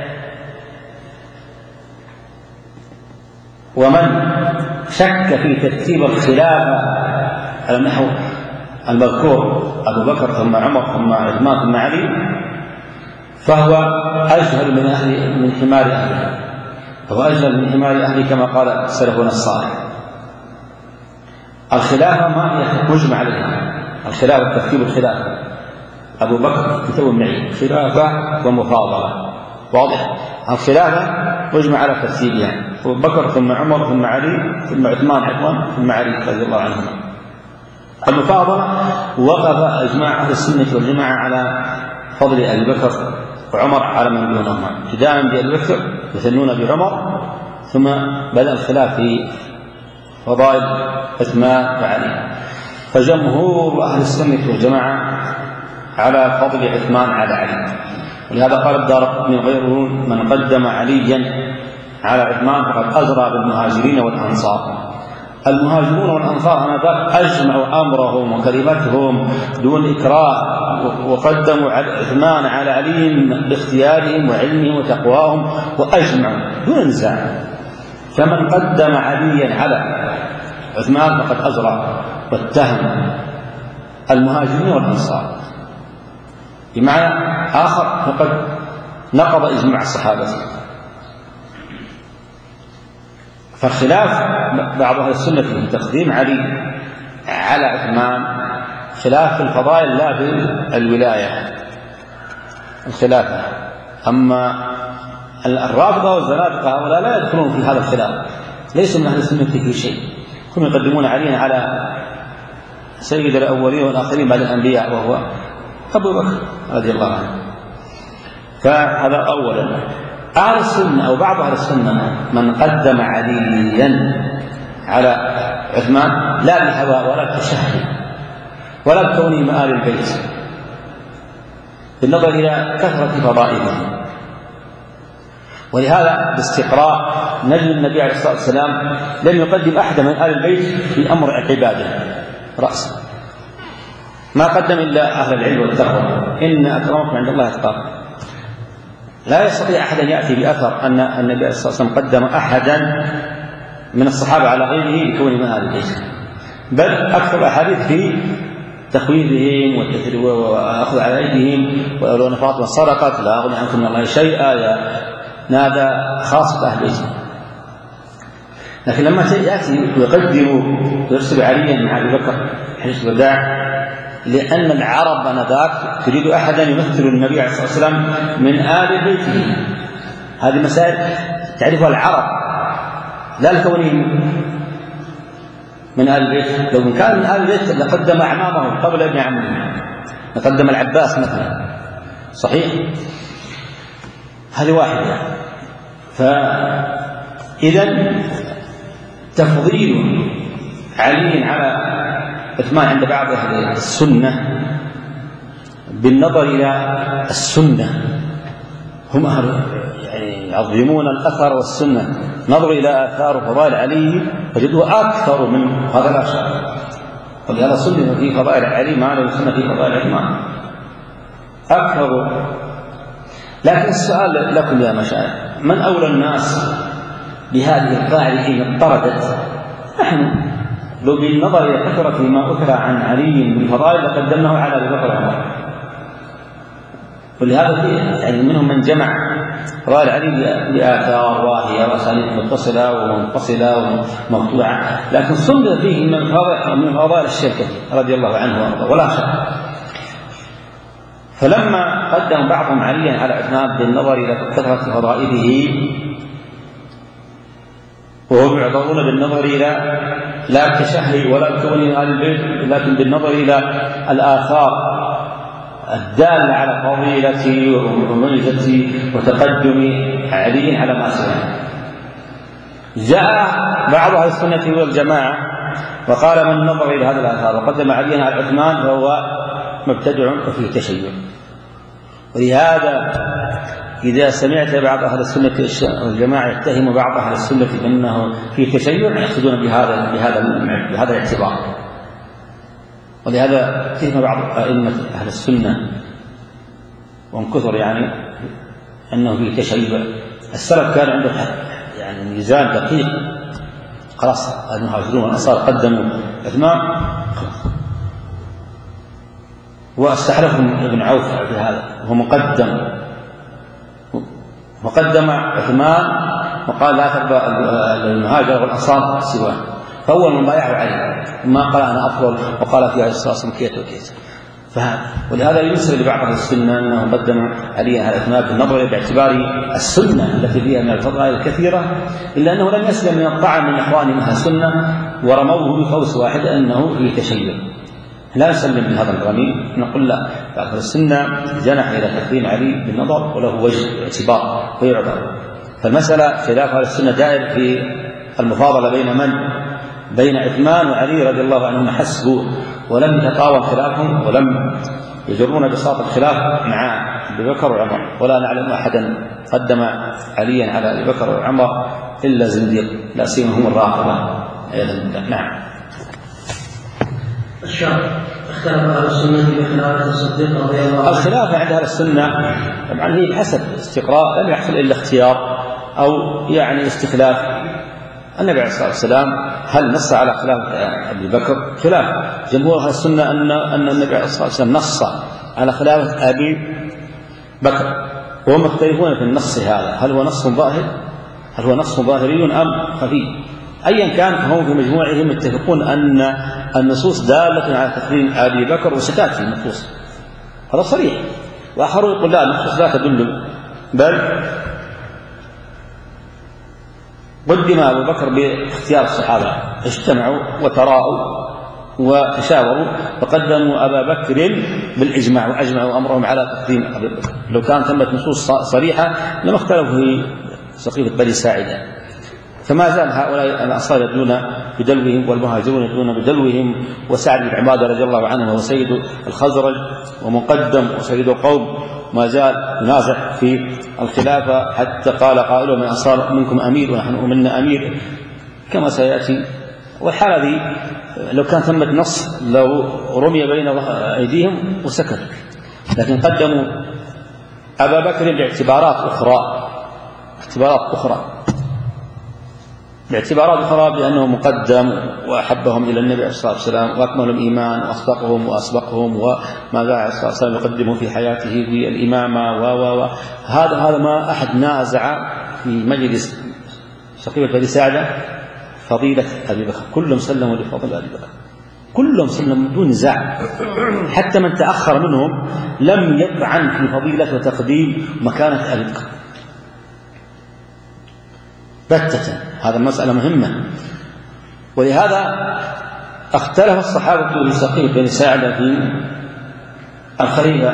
ومن شك في ترتيب الخلافة على النحو المذكور أبو بكر ثم عمر ثم عثمان ثم علي فهو أجهل من أهل من حمار أهله، فهو أجهل من حمار أهله كما قال سلفنا الصالح. الخلافة ما هي مجمع عليها، الخلافة ترتيب الخلافة أبو بكر كتاب معي خلافة ومفاضلة واضح. الخلافة مجمع على ترتيبها أبو بكر ثم عمر ثم علي ثم عثمان عثمان ثم علي رضي الله عنهما. المفاضلة وقف إجماع أهل السنة والجماعة على فضل أبي بكر وعمر على من دونهما، ابتداء بأبي بكر يثنون بعمر، ثم بدأ الخلاف في فضائل عثمان وعلي. فجمهور أهل السنة والجماعة على فضل عثمان على علي، ولهذا قال الدارقطني وغيره من قدم عليا على عثمان فقد أزرى بالمهاجرين والأنصار. المهاجرون والأنصار هناك أجمعوا أمرهم وكلمتهم دون إكراه، وقدموا عثمان على علي باختيارهم وعلمهم وتقواهم وأجمعوا دون نزاع. فمن قدم عليا على عثمان فقد أزرى واتهم المهاجرين والأنصار. بمعنى آخر فقد نقض إجماع الصحابة. فالخلاف بعض أهل السنة في تقديم علي على عثمان خلاف في الفضائل لا في الولاية الخلافة. أما الرافضة والزنادقة هؤلاء لا يدخلون في هذا الخلاف، ليسوا من أهل السنة في شيء، هم يقدمون عليا على سيد الأولين والآخرين بعد الأنبياء وهو أبو بكر رضي الله عنه. فهذا أولا. أهل السنة أو بعض أهل السنة من قدم عليا على عثمان لا بهوى ولا بتشهي ولا بكونه مآل البيت، بالنظر إلى كثرة فضائله. ولهذا باستقراء نجد النبي عليه الصلاة والسلام لم يقدم أحدا من آل البيت في أمر عباده رأسا، ما قدم إلا أهل العلم والتقوى، إن أكرمكم عند الله أتقاكم. لا يستطيع أحد أن يأتي بأثر أن النبي عليه الصلاة والسلام قدم أحدا من الصحابة على غيره لكون من أهل البيت، بل أكثر الأحاديث في تخويفهم وأخذ على أيديهم، ولو أن فاطمة صدقت لا أغني عنكم من الله شيئا، نادى خاصة أهل البيت. لكن لما يأتي ويقدم ويرسل عليا مع أبي بكر حديث الوداع، لأن العرب آنذاك تريد أحدا يمثل النبي عليه الصلاة والسلام من آل بيته. هذه مسائل تعرفها العرب، لا لكونه من آل البيت، لو كان من آل البيت لقدم أعمامه قبل ابن عمه، لقدم العباس مثلا، صحيح؟ هذه واحدة. فإذا تفضيل علي على عثمان عند بعض أهل السنة بالنظر إلى السنة، هم أهل يعني يعظمون الأثر والسنة، نظر إلى آثار وفضائل علي وجدوه أكثر من هذا الأشياء، ولهذا سنة في فضائل علي ما له سنة في فضائل عثمان أكثر. لكن السؤال لكم يا مشايخ، من أولى الناس بهذه القاعدة إن اضطردت؟ نحن لو بالنظر إلى كثرة ما أثر عن علي من فضائل لقدمناه على أبي بكر وعمر، ولهذا يعني منهم من جمع فضائل علي بآثار واهية وأسانيد متصلة ومنفصلة ومقطوعة، لكن صنف فيه من فضائل الشيخ رضي الله عنه وارضاه ولا شك. فلما قدم بعضهم عليا على عثمان بالنظر إلى كثرة فضائله، وهم يعتبرون بالنظر إلى لا كشهر ولا كون آل البيت، لكن بالنظر إلى الآثار الدالة على فضيلة وميزة وتقدم علي على ما سواه. جاء بعض أهل السنة والجماعة وقال من نظر إلى هذه الآثار وقدم عليا على عثمان فهو مبتدع وفيه تشيع. ولهذا إذا سمعت بعض أهل السنة والجماعة يتهم بعض أهل السنة بأنه فيه تشيع يقصدون بهذا بهذا بهذا الاعتبار. ولهذا اتهم بعض أئمة أهل السنة وانكثر يعني أنه فيه تشيع. السلف كان عنده يعني ميزان دقيق، خلاص المهاجرون والأنصار قدموا عثمان واستحلفهم ابن عوف في هذا، وهو مقدم وقدم عثمان وقال لا ترضى المهاجر والأنصار سواه، فأول من بايعه علي ما قال أنا أفضل وقال فيها الصلاة كيت وكيت. فهذا ولهذا ينسب لبعض أهل السنة أنه قدم علي على عثمان بالنظر باعتبار السنة التي فيها من الفضائل الكثيرة، إلا أنه لم يسلم من الطعن من إخوان من أهل السنة ورموه بقوس واحد أنه فيه تشيع. لا نسلم من هذا الرمي، نقول لا، بعض السنة جنح إلى تكريم علي بالنظر وله وجه اعتبار ويعذر. فالمسألة خلاف أهل السنة دائر في المفاضلة بين من؟ بين عثمان وعلي رضي الله عنهم حسبوا، ولم يتطاول خلافهم ولم يجرون بساط الخلاف مع أبي بكر وعمر، ولا نعلم أحدا قدم عليا على أبي بكر وعمر إلا زنديق، لا سيما هم الرافضة أيضا. نعم. الشرط اختلف أهل السنة بخلافة الصديق رضي الله عنه. الخلافة عند أهل السنة طبعا هي بحسب استقراء، لم يحصل إلا اختيار أو يعني استخلاف. النبي عليه الصلاة والسلام هل نص على خلافة أبي بكر؟ خلاف. جمهور أهل السنة أن أن النبي عليه الصلاة والسلام نص على خلافة أبي بكر، وهم مختلفون في النص هذا، هل هو نص ظاهر؟ هل هو نص ظاهري أم خفي؟ أيا كان فهم في مجموعهم متفقون أن النصوص دالة على تقديم أبي بكر، وستأتي النصوص هذا صريح. وآخرون يقول لا، النصوص لا تدل، بل قدم أبو بكر باختيار الصحابة، اجتمعوا وتراءوا وتشاوروا فقدموا أبا بكر بالإجماع، وأجمعوا أمرهم على تقديم أبي بكر. لو كان ثمة نصوص صريحة لما اختلفوا في سقيفة بني ساعدة. فما زال هؤلاء الأنصار يدلون بدلوهم والمهاجرون يدلون بدلوهم، وسعد بن عبادة رضي الله عنه وهو سيد الخزرج ومقدم وسيد القوم ما زال ينازع في الخلافة، حتى قال قائل من الأنصار منكم أمير ونحن منا أمير كما سيأتي. والحالة ذي لو كان ثمة نص لو رمي بين أيديهم وسكت، لكن قدموا أبا بكر باعتبارات أخرى اعتبارات أخرى باعتبارات أخرى بأنه مقدم وأحبهم إلى النبي عليه الصلاة والسلام وأكملهم إيمان وأصدقهم وأسبقهم، وما جاء عليه الصلاة والسلام يقدمه في حياته بالإمامة و و هذا هذا ما أحد نازع في مجلس سقيفة بني ساعدة فضيلة أبي بكر، كلهم سلموا لفضل أبي بكر، كلهم سلموا بدون نزاع، حتى من تأخر منهم لم يطعن في فضيلة وتقديم مكانة أبي بكر بتة. هذا مسألة مهمة. ولهذا اختلف الصحابة في سقيف بن ساعدة في الخليفة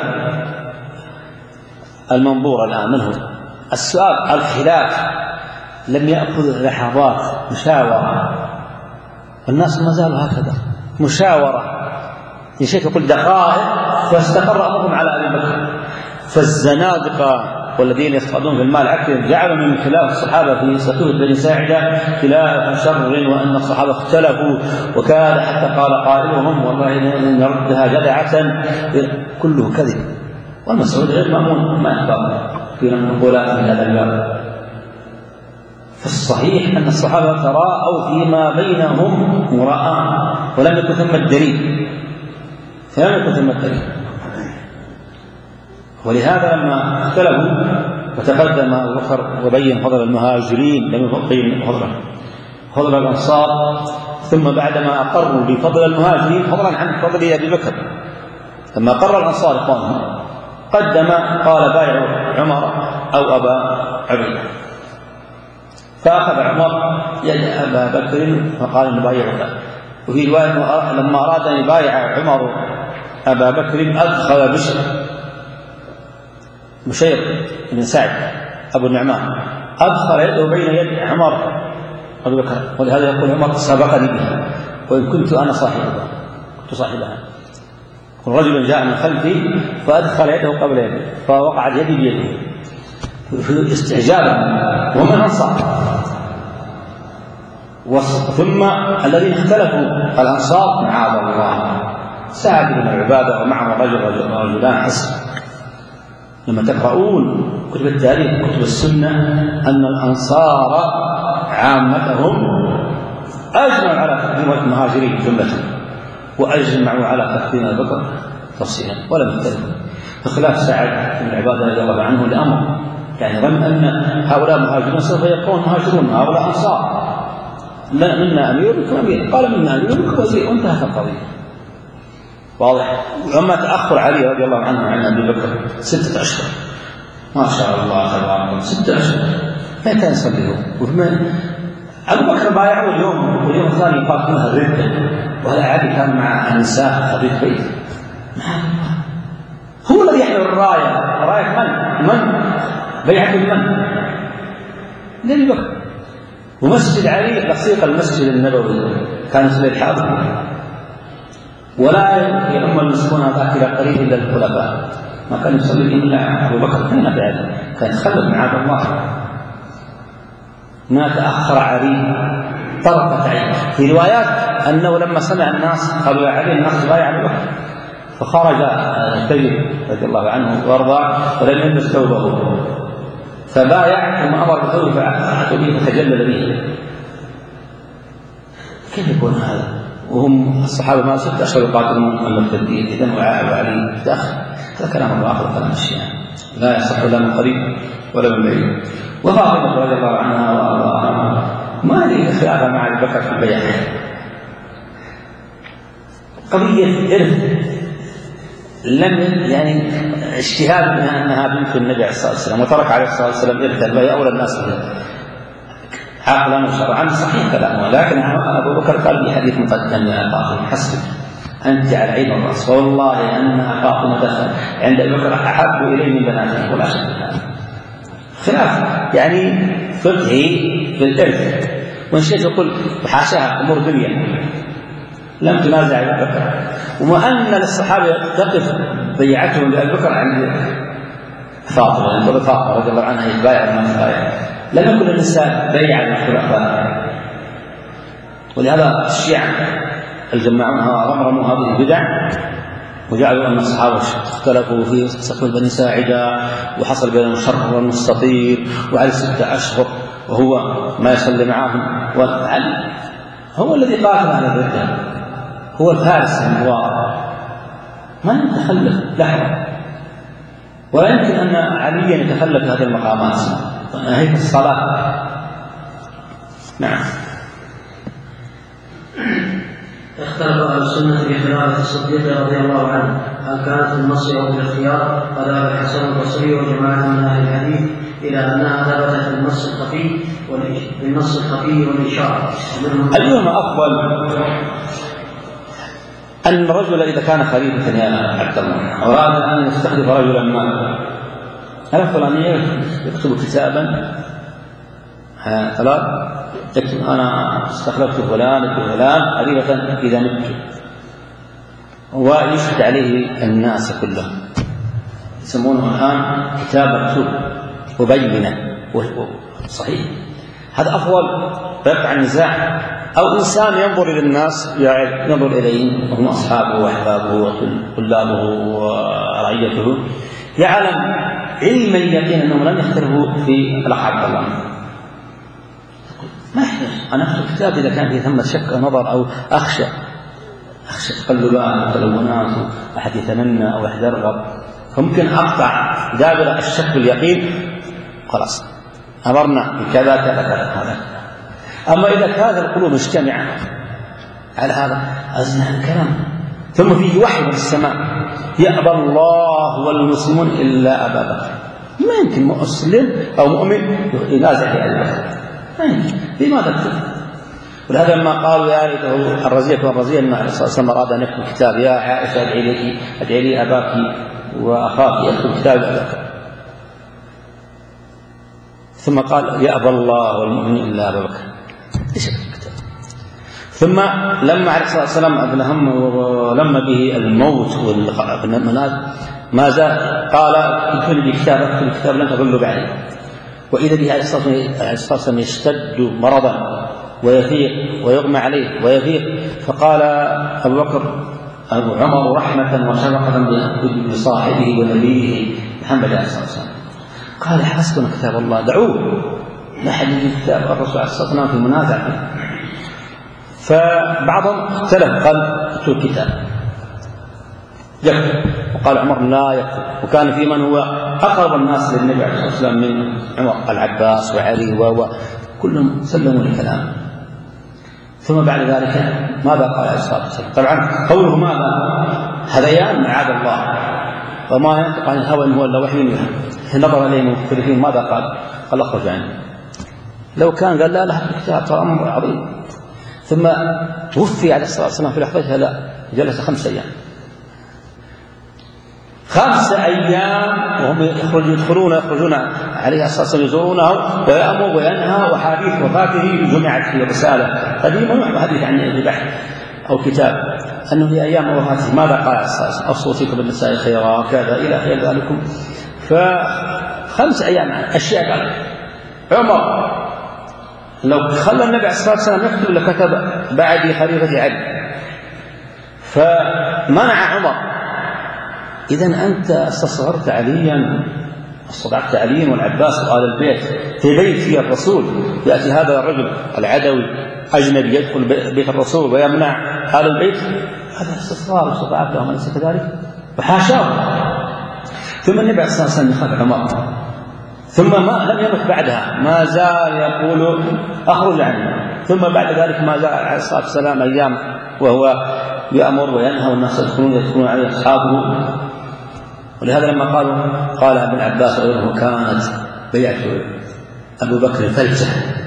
المنظور الآن منه. السؤال الخلاف لم يأخذ لحظات مشاورة، والناس ما زالوا هكذا مشاورة، يشيك يقول دقائق فاستقر أمرهم على أبي بكر. فالزنادقة والذين يصطادون في المال عكس جعلوا من خلاف الصحابة في سقيف بن ساعدة خلاف شر، وأن الصحابة اختلفوا وكاد حتى قال قائلهم والله إن نردها جدعة، كله كذب. والمسعود غير مأمون ما أخبر في المقولات من هذا الباب. فالصحيح أن الصحابة تراءوا فيما بينهم مراءة ولم يكن ثم الدليل، فلم يكن ثم الدليل. ولهذا لما اختلفوا وتقدم أبو بكر وبين فضل المهاجرين لم يبين فضل فضل الأنصار، ثم بعدما أقروا بفضل المهاجرين فضلا عن فضل أبي بكر لما قرر الأنصار إخوانهم قدم قال بايعوا عمر أو أبا عبيدة، فأخذ عمر يد أبا بكر فقال نبايعك. وفي رواية لما أراد أن يبايع عمر أبا بكر أدخل بشر بشير بن سعد أبو النعمان أدخل يده بين يد عمر أبو بكر، ولهذا يقول عمر سبقني بها وإن كنت أنا صاحبها كنت صاحبها. رجل جاء من خلفي فأدخل يده قبل يده فوقعت يدي بيده في استعجابا ومن أنصار. ثم الذين اختلفوا الأنصار معاذ الله سعد بن عبادة ومعه رجل رجلان حسن. لما تقرؤون كتب التاريخ كتب السنة أن الأنصار عامتهم أجمعوا على تقديم المهاجرين جملة وأجمعوا على تقديم أبي بكر تفصيلا ولم يختلفوا، بخلاف سعد بن عبادة رضي الله عنه الأمر يعني ظن أن هؤلاء مهاجرون سوف يكونون مهاجرون هؤلاء أنصار، لا منا أمير بكم أمير، قال منا أمير بكم وزير، وانتهت القضية. واضح. وأما تأخر علي رضي الله عنه عن أبي بكر ستة أشهر ما شاء الله تبارك ستة أشهر ما كان يصليه. أبو بكر بايعه اليوم واليوم الثاني يقاتلها الردة، وهذا عادي كان مع النساء خبيث بيت. هو الذي يحمل الراية، راية من؟ من؟ بيعة من؟ لأبي بكر. ومسجد علي لصيق المسجد النبوي كان يصلي الحاضر، ولا يؤم المسلمون ذاك إلى قريب إلا الخلفاء، ما كان يصلي إلا أبو بكر كان بعد كان يتخلف معاذ الله. ما تأخر علي طرفة عين. في روايات أنه لما سمع الناس قالوا يا علي الناس بايع أبو بكر، فخرج السيد رضي الله عنه وارضاه ولم يلبس ثوبه فبايع ثم أمر بثوبه فأخذ به فتجلل به. كيف يكون هذا وهم الصحابة ما ست أشهر يقاتلون المرتدين؟ إذن وعلي داخل. هذا كلام الله آخر كلام الشيعة لا يصح لا من قريب ولا من بعيد. وفاطمة رضي الله عنها وأرضاها ما لي خلافها مع أبي بكر في البيع. قضية إرث لم يعني اجتهاد منها أنها بنت النبي عليه الصلاة والسلام وترك عليه الصلاة والسلام إرث البيع أولى الناس به عقلا وشرعا صحيح كلامه، لكن أبو بكر قال لي حديث مقدم يا فاطمة حسبك أنت على عين الرأس، والله أنها فاطمة دخل عند أبي بكر أحب إليه من بناته ولا شك. خلاف يعني فقهي في الإرث، والشيخ يقول وحاشاها أمور دنيا لم تنازع أبي بكر، وما أن للصحابة تقف بيعتهم لأبي بكر عند فاطمة عند فاطمة رضي الله عنها يتبايع الناس بايع، لم يكن النساء بيع الخلفاء. ولهذا الشيعة الجماعون رمرموا هذه البدع وجعلوا أن الصحابة اختلفوا في سقف بني ساعدة وحصل بينهم شر مستطير وعلى ستة أشهر وهو ما يصلي معهم. وعلي هو الذي قاتل على الردة، هو الفارس المبارك ما يتخلف لحظة، ولا يمكن أن عليا يتخلف هذه المقامات هيك الصلاة. نعم. اختلف أهل السنة في خلافة الصديق رضي الله عنه هل كانت في النص أو في الاختيار؟ قال الحسن البصري وجماعة من أهل الحديث إلى أنها ثبتت في النص الخفي بالنص الخفي والإشارة. اليوم أفضل أن الرجل إذا كان خليفة يا عبد الله أراد أن يستخلف رجلا ما الأفضل أن يكتب كتابا ثلاث يكتب أنا استخلفت فلان فلان خليفة إذا مت ويشهد عليه الناس كلهم يسمونه الآن كتاب مكتوب وبينة صحيح. هذا أفضل يقع النزاع. أو إنسان ينظر إلى الناس ينظر إليهم وهم أصحابه وأحبابه وطلابه ورعيته يعلم علم اليقين أنهم لن يختلفوا في الحق الله ما يحتاج أنا أكتب كتاب إذا كان فيه ثمة شك أو نظر أو أخشى أخشى تقلبات وتلونات أحد يتمنى أو أحد يرغب فممكن أقطع دابر الشك واليقين خلاص أمرنا بكذا كذا كذا هذا. أما إذا كانت القلوب مجتمعة على هذا أزنى الكلام ثم فيه وحي من السماء يأبى الله والمسلمون إلا أبا بكر ما يمكن مسلم أو مؤمن ينازع في أبي بكر ما يمكن. لماذا تفعل؟ ولهذا لما قالوا يا ريته الرزية والرزية النبي صلى الله عليه وسلم أراد أن يكتب كتاب يا عائشة أدعي لك أدعي لي أباك وأخاك يكتب كتاب أبي بكر ثم قال يأبى الله والمؤمنين إلا أبا بكر ليش الكتاب. ثم لما عليه الصلاة والسلام أبلهم ولما به الموت والمناد ما زال قال اكتب لي كتاب اكتب لي كتاب لن تضل بعدي. وإذا به عليه الصلاة والسلام يشتد مرضا ويفيق ويغمى عليه ويفيق فقال أبو بكر أبو عمر رحمة وشفقة بصاحبه ونبيه محمد عليه الصلاة والسلام قال حسبنا كتاب الله دعوه لا حد يجي كتاب الرسول عليه الصلاة والسلام في منازعة. فبعضهم اختلف قال اكتب الكتاب يكتب وقال عمر لا يكتب. وكان في من هو أقرب الناس للنبي عليه الصلاة والسلام من عمر العباس وعلي وكلهم سلموا الكلام. ثم بعد ذلك ماذا قال عليه الصلاة والسلام؟ طبعا قوله ماذا هذيان معاذ الله وما ينطق عن الهوى إن هو إلا وحي يوحى. نظر إليه المختلفين ماذا قال؟ قال اخرج عني. لو كان قال لا لا الكتاب ترى أمر عظيم. ثم توفي عليه الصلاة والسلام في لحظتها لا جلس خمس أيام خمس أيام وهم يخرجون يدخلون يخرجون عليه الصلاة والسلام يزورونه ويأمر وينهى وحديث وفاته جمعت في رسالة قديمة وحديث عن البحث أو كتاب أنه في أيام وفاته ماذا قال عليه الصلاة والسلام أوصيكم بالنساء خيرا كذا إلى خير ذلكم. فخمس أيام أشياء قال عمر لو خلى النبي عليه الصلاة والسلام يكتب لكتب بعد خليفة علي فمنع عمر. إذن أنت استصغرت عليا استضعفت عليا والعباس وآل البيت في بيت فيه الرسول يأتي هذا الرجل العدوي أجنبي يدخل بيت الرسول ويمنع آل البيت هذا استصغار واستضعاف لهم أليس كذلك؟ وحاشاه. ثم النبي عليه الصلاة والسلام يخاف عمر ثم ما لم يمت بعدها ما زال يقول أخرج عني. ثم بعد ذلك ما زال عليه الصلاة والسلام أيام وهو يأمر وينهى والناس يدخلون يدخلون عليه أصحابه. ولهذا لما قالوا قال ابن عباس غيره كانت بيعة أبو بكر فلتة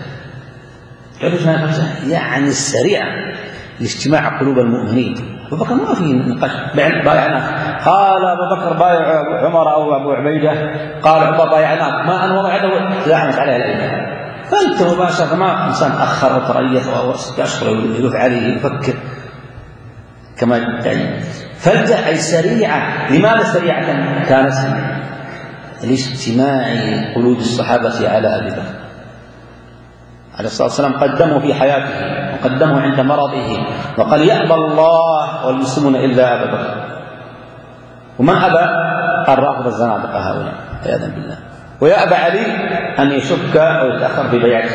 يعني السريعة لاجتماع قلوب المؤمنين. أبو بكر ما فيه نقاش بايعناك قال أبو بكر بايع عمر أو أبو عبيدة قال عمر بايعناك ما أن وضعته زعمت عليه الأيام. فأنت مباشرة ما إنسان أخر وتريث أو أشهر يلوح عليه يفكر كما يدعي. فلتة أي سريعة. لماذا سريعة كانت؟ لاجتماع قلوب الصحابة على أبي بكر عليه الصلاة والسلام. قدمه في حياته وقدمه عند مرضه وقال يأبى الله والمسلمون إلا أبا بكر. ومن أبى الرافض الزنادقة هؤلاء عياذا بالله. ويأبى علي أن يشك أو يتأخر في بيعته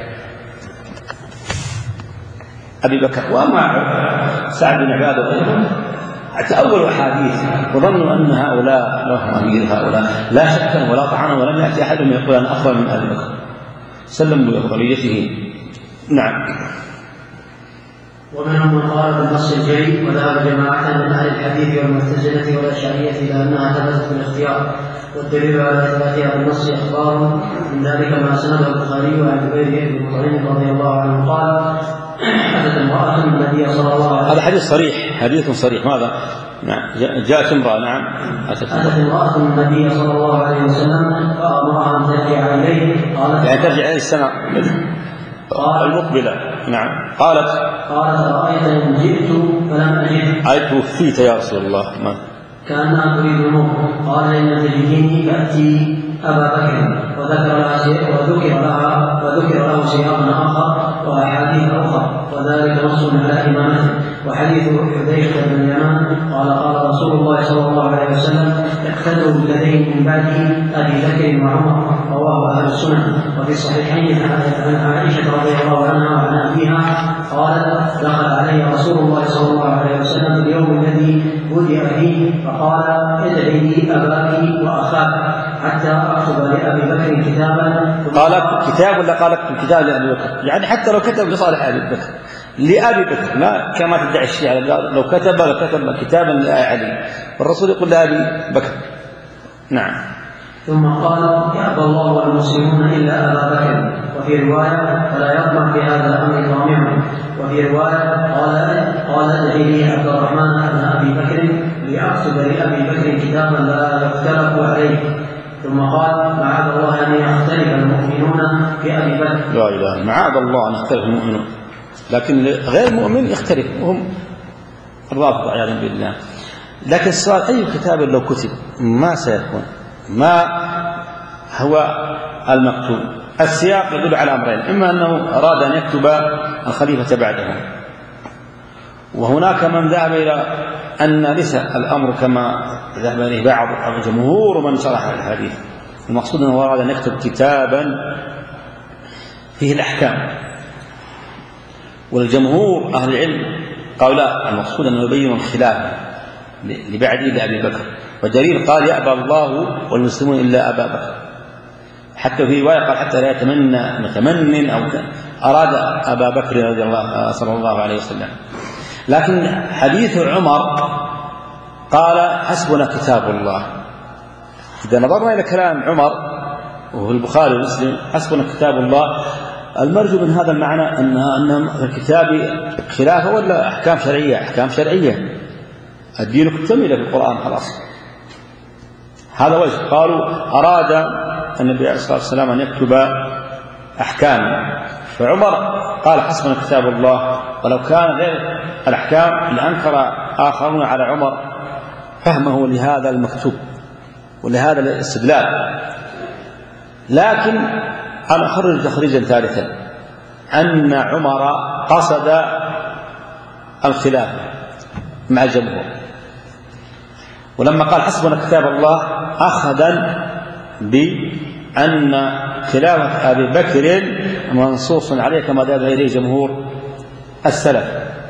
أبي بكر. وأما سعد بن عبادة وغيره تأولوا أحاديث وظنوا أن هؤلاء لهم أمير هؤلاء لا شك ولا طعنا ولم يأتي أحد يقول أن أفضل من أبي بكر سلموا بأفضليته. نعم. ومنهم من قال بالنص الجلي، وذهب جماعة من أهل الحديث والمعتزلة والأشعرية إلى أنها ثبتت بالاختيار، والدليل على إثباتها بالنص أخبار من ذلك ما سنده البخاري وعن جبير بن مطعم رضي الله عنه قال: أتت امرأة النبي صلى الله عليه وسلم. هذا حديث صريح، حديث صريح. ماذا؟ نعم، جاءت امرأة. نعم، أتت امرأة النبي صلى الله عليه وسلم فأمرها أن ترجع إليه، قالت يعني ترجع إليه السنة المقبلة. نعم. قالت قالت: أرأيت إن جئت فلم أجد؟ أي توفيت يا رسول الله. ما كأنها تريد الموت. قال: إن تجديني فأتي أبا بكر. وذكر لها وذكر لها وذكر له سياق آخر وأحاديث أخرى، وذلك نص على إمامته. وحديث حذيفة بن اليمان قال: قال رسول الله صلى الله عليه وسلم: اقتدوا بالذين من بعده أبي بكر وعمر. رواه أهل السنن. وفي الصحيحين عن عائشة رضي الله عنها وعن أبيها قالت: دخل علي رسول الله صلى الله عليه وسلم في اليوم الذي بدأ فيه فقال: ادعي لي أباك وأخاك حتى أكتب لأبي بكر كتابا. قالت كتاب ولا قالت كتاب لأبي بكر؟ يعني حتى لو كتب لصالح أبي بكر لأبي بكر، لا كما تدعي الشيعة، لو كتب لكتب كتابا لعلي، والرسول يقول لأبي بكر. نعم. ثم قال: يأبى الله والمسلمون إلا أبا بكر. وفي رواية: فلا يطمع في هذا الأمر طامع. وفي رواية: قال قال ادعي لي عبد الرحمن بن أبي بكر لأكتب لأبي بكر كتابا لا يختلف عليه. ثم قال: معاذ الله أن يختلف المؤمنون في أبي بكر. لا إله، معاذ الله أن يختلف المؤمنون، لكن غير المؤمن يختلف، وهم الرافضة عياذا بالله. لكن السؤال: أي كتاب لو كتب ما سيكون؟ ما هو المكتوب؟ السياق يدل على أمرين: إما أنه أراد أن يكتب الخليفة بعده، وهناك من ذهب إلى أن ليس الأمر كما ذهب إليه بعض الجمهور ومن شرح الحديث. المقصود أنه أراد أن يكتب كتابا فيه الأحكام، والجمهور أهل العلم قالوا لا، المقصود أنه يبين الخلافة لبعده لأبي بكر. ودليل قال: يأبى الله والمسلمون إلا أبا بكر. حتى في رواية قال: حتى لا يتمنى متمن أو أراد أبا بكر رضي الله صلى الله عليه وسلم. لكن حديث عمر قال: حسبنا كتاب الله. إذا نظرنا إلى كلام عمر وفي البخاري ومسلم: حسبنا كتاب الله، المرجو من هذا المعنى أن أن الكتاب خلافة ولا أحكام شرعية؟ أحكام شرعية، الدين اكتمل في القرآن خلاص. هذا وجه. قالوا: أراد النبي عليه الصلاة والسلام أن يكتب أحكام، فعمر قال: حسبنا كتاب الله. ولو كان غير الأحكام لأنكر آخرون على عمر فهمه لهذا المكتوب ولهذا الاستدلال. لكن أنا أخرج تخريجا ثالثا: أن عمر قصد الخلافة مع الجمهور، ولما قال حسبنا كتاب الله أخذا بأن خلافة أبي بكر منصوص عليه كما ذهب إليه جمهور السلف.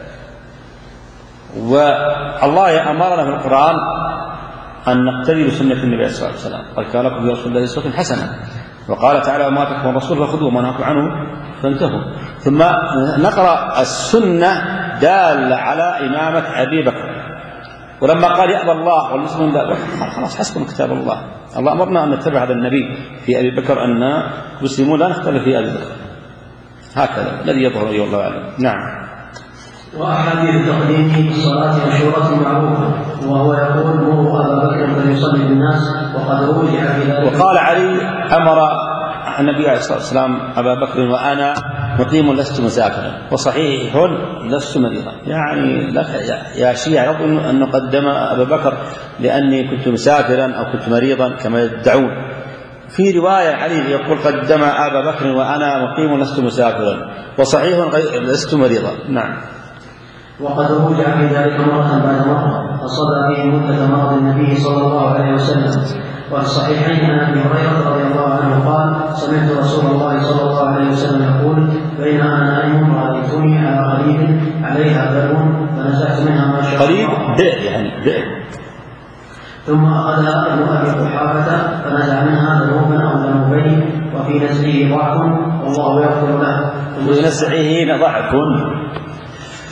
والله أمرنا في القرآن أن نقتدي بسنة النبي صلى الله عليه وسلم، قد كان لكم في رسول الله أسوة حسنة. وقال تعالى: وما تكفر الرسول فخذوه وما نهاكم عنه فانتهوا. ثم نقرأ السنة دالة على إمامة أبي بكر. ولما قال: يأبى الله والمسلمون لا، خلاص حسبنا كتاب الله. الله أمرنا أن نتبع هذا النبي في أبي بكر، أن المسلمون لا نختلف في أبي بكر. هكذا الذي يظهر أيها الله أعلم. نعم. وأحاديث تقديم الصلاة مشهورة معروفة، وهو يقول: مروا أبا بكر فليصلي بالناس، وقد روجع في ذلك. وقال علي: أمر النبي عليه الصلاة والسلام أبا بكر وأنا مقيم لست مسافرا، وصحيح لست مريضا. يعني لك يا شيعة يظن أن نقدم أبا بكر لأني كنت مسافرا أو كنت مريضا كما يدعون. في رواية علي يقول: قدم أبا بكر وأنا مقيم لست مسافرا، وصحيح لست مريضا. نعم. وقد رجع في ذلك مرة بعد مرة، فصلى به مدة مرض النبي صلى الله عليه وسلم. وفي الصحيحين عن ابي هريره رضي الله عنه قال: سمعت رسول الله صلى الله عليه وسلم يقول: بين انا نائم رايتني على قريب عليها باب فنزعت منها ما شاء قريب بئر، يعني بئر، ثم اخذها ابن ابي قحافه فنزع منها ذنوبا او ذنوبين، وفي نزعه ضعف والله يغفر له. وفي نزعه ضعف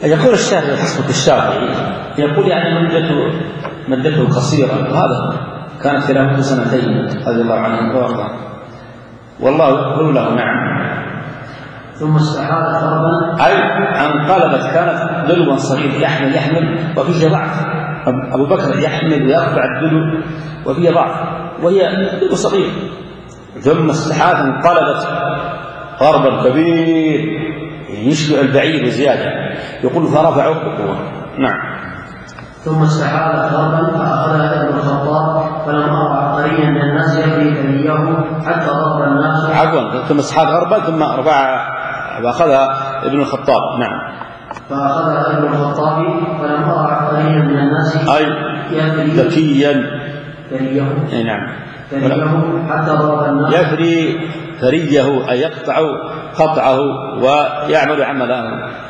يقول الشافعي حسبك الشافعي يقول يعني مدته مدته قصيرة، وهذا كانت خلافته سنتين رضي الله عنه وارضاه، والله يقول له نعم. ثم استحال ضربا أي انقلبت، كانت دلوا صغير يحمل يحمل وفيه ضعف، أبو بكر يحمل ويرفع الدلو وفيه ضعف وهي دلو صغير، ثم استحال انقلبت ضربا كبير يشبع البعير بزيادة، يقول فرفعوا بقوة. نعم. ثم استحال ضربا فأخذها ابن الخطاب فلم أرى عبقريا من الناس يجري ثنيه حتى ضرب الناس. عفوا، ثم استحال ضربا ثم رفع فأخذها ابن الخطاب. نعم. فأخذها ابن الخطاب فلم أرى عبقريا من الناس أي ذكيا ثنيه. نعم. ثنيه حتى ضرب الناس. يثري ثريه أي يقطع قطعه ويعمل عمله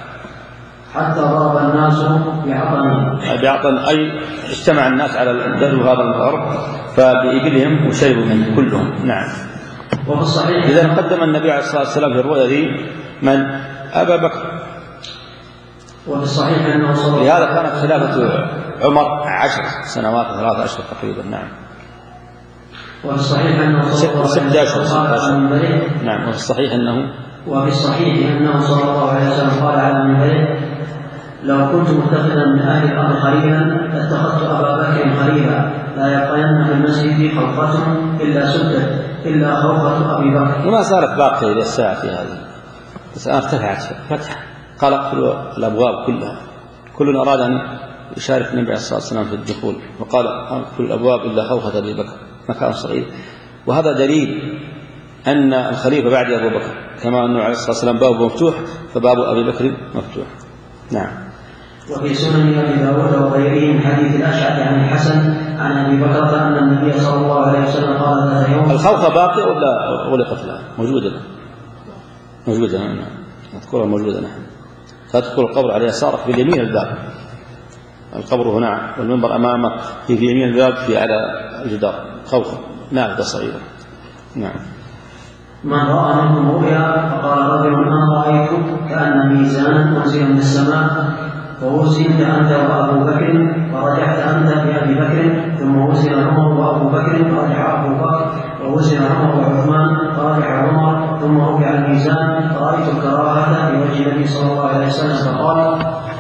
حتى ضرب الناس بعطن. بعطن أي اجتمع الناس على الدلو هذا الأرض فبإبلهم وشربوا منه كلهم. نعم. وفي الصحيح إذا قدم النبي عليه الصلاة والسلام في الرؤيا دي من أبا بكر. وفي الصحيح أنه صلى الله لهذا كانت خلافة عمر عشر سنوات ثلاثة أشهر تقريبا. نعم. وفي الصحيح أنه صلى الله عليه وسلم نعم. وفي الصحيح أنه وفي الصحيح أنه صلى الله عليه وسلم قال على منبره: لو كنت متخذا من أهل الأرض خليلا لاتخذت أبا بكر خليلا، لا يبقين في المسجد خوخة إلا سدت إلا خوخة أبي بكر. وما صارت باقية إلى الساعة في هذه، بس الآن ارتفعت فتح، قال اقفلوا الأبواب كلها، كل أراد أن يشارك النبي عليه الصلاة والسلام في الدخول، وقال اقفلوا الأبواب إلا خوخة أبي بكر، مكان صغير. وهذا دليل أن الخليفة بعد أبو بكر، كما أنه عليه الصلاة والسلام بابه مفتوح فباب أبي بكر مفتوح. نعم. وفي سنن أبي داود وغيره من حديث الأشعث عن الحسن عن أبي بكر أن النبي صلى الله عليه وسلم قال ذات يوم: الخوخة باقية ولا غلقت لها؟ موجودة موجودة نعم، نذكرها موجودة. نعم. تدخل القبر على يسارك في اليمين الباب، القبر هنا والمنبر أمامك في يمين الباب في على الجدار خوخة نافذة صغيرة. نعم. من رأى منكم رؤيا فقال رجل: أنا رأيت كأن ميزانا أنزل من السماء ووزنت أنت وأبو بكر ورجعت أنت بأبي بكر، ثم وزن عمر وأبو بكر فرجع أبو بكر، ووزن عمر وعثمان فرجع عمر، ثم رفع الميزان فرأيت الكراهة في وجه النبي صلى الله عليه وسلم فقال: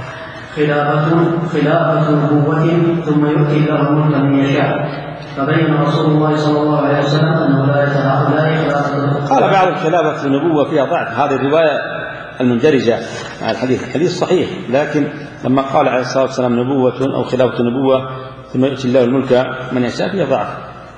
خلافة خلافة نبوة ثم يؤتي الله الملك من يشاء. فبين رسول الله صلى الله عليه وسلم أنه لا يتهاوى خلافة. قال بعض الخلافة النبوة فيها ضعف، هذه الرواية المندرجة على الحديث، الحديث صحيح، لكن لما قال عليه الصلاة والسلام نبوة أو خلافة نبوة ثم يؤتي الله الملك من يشاء فيها ضعف.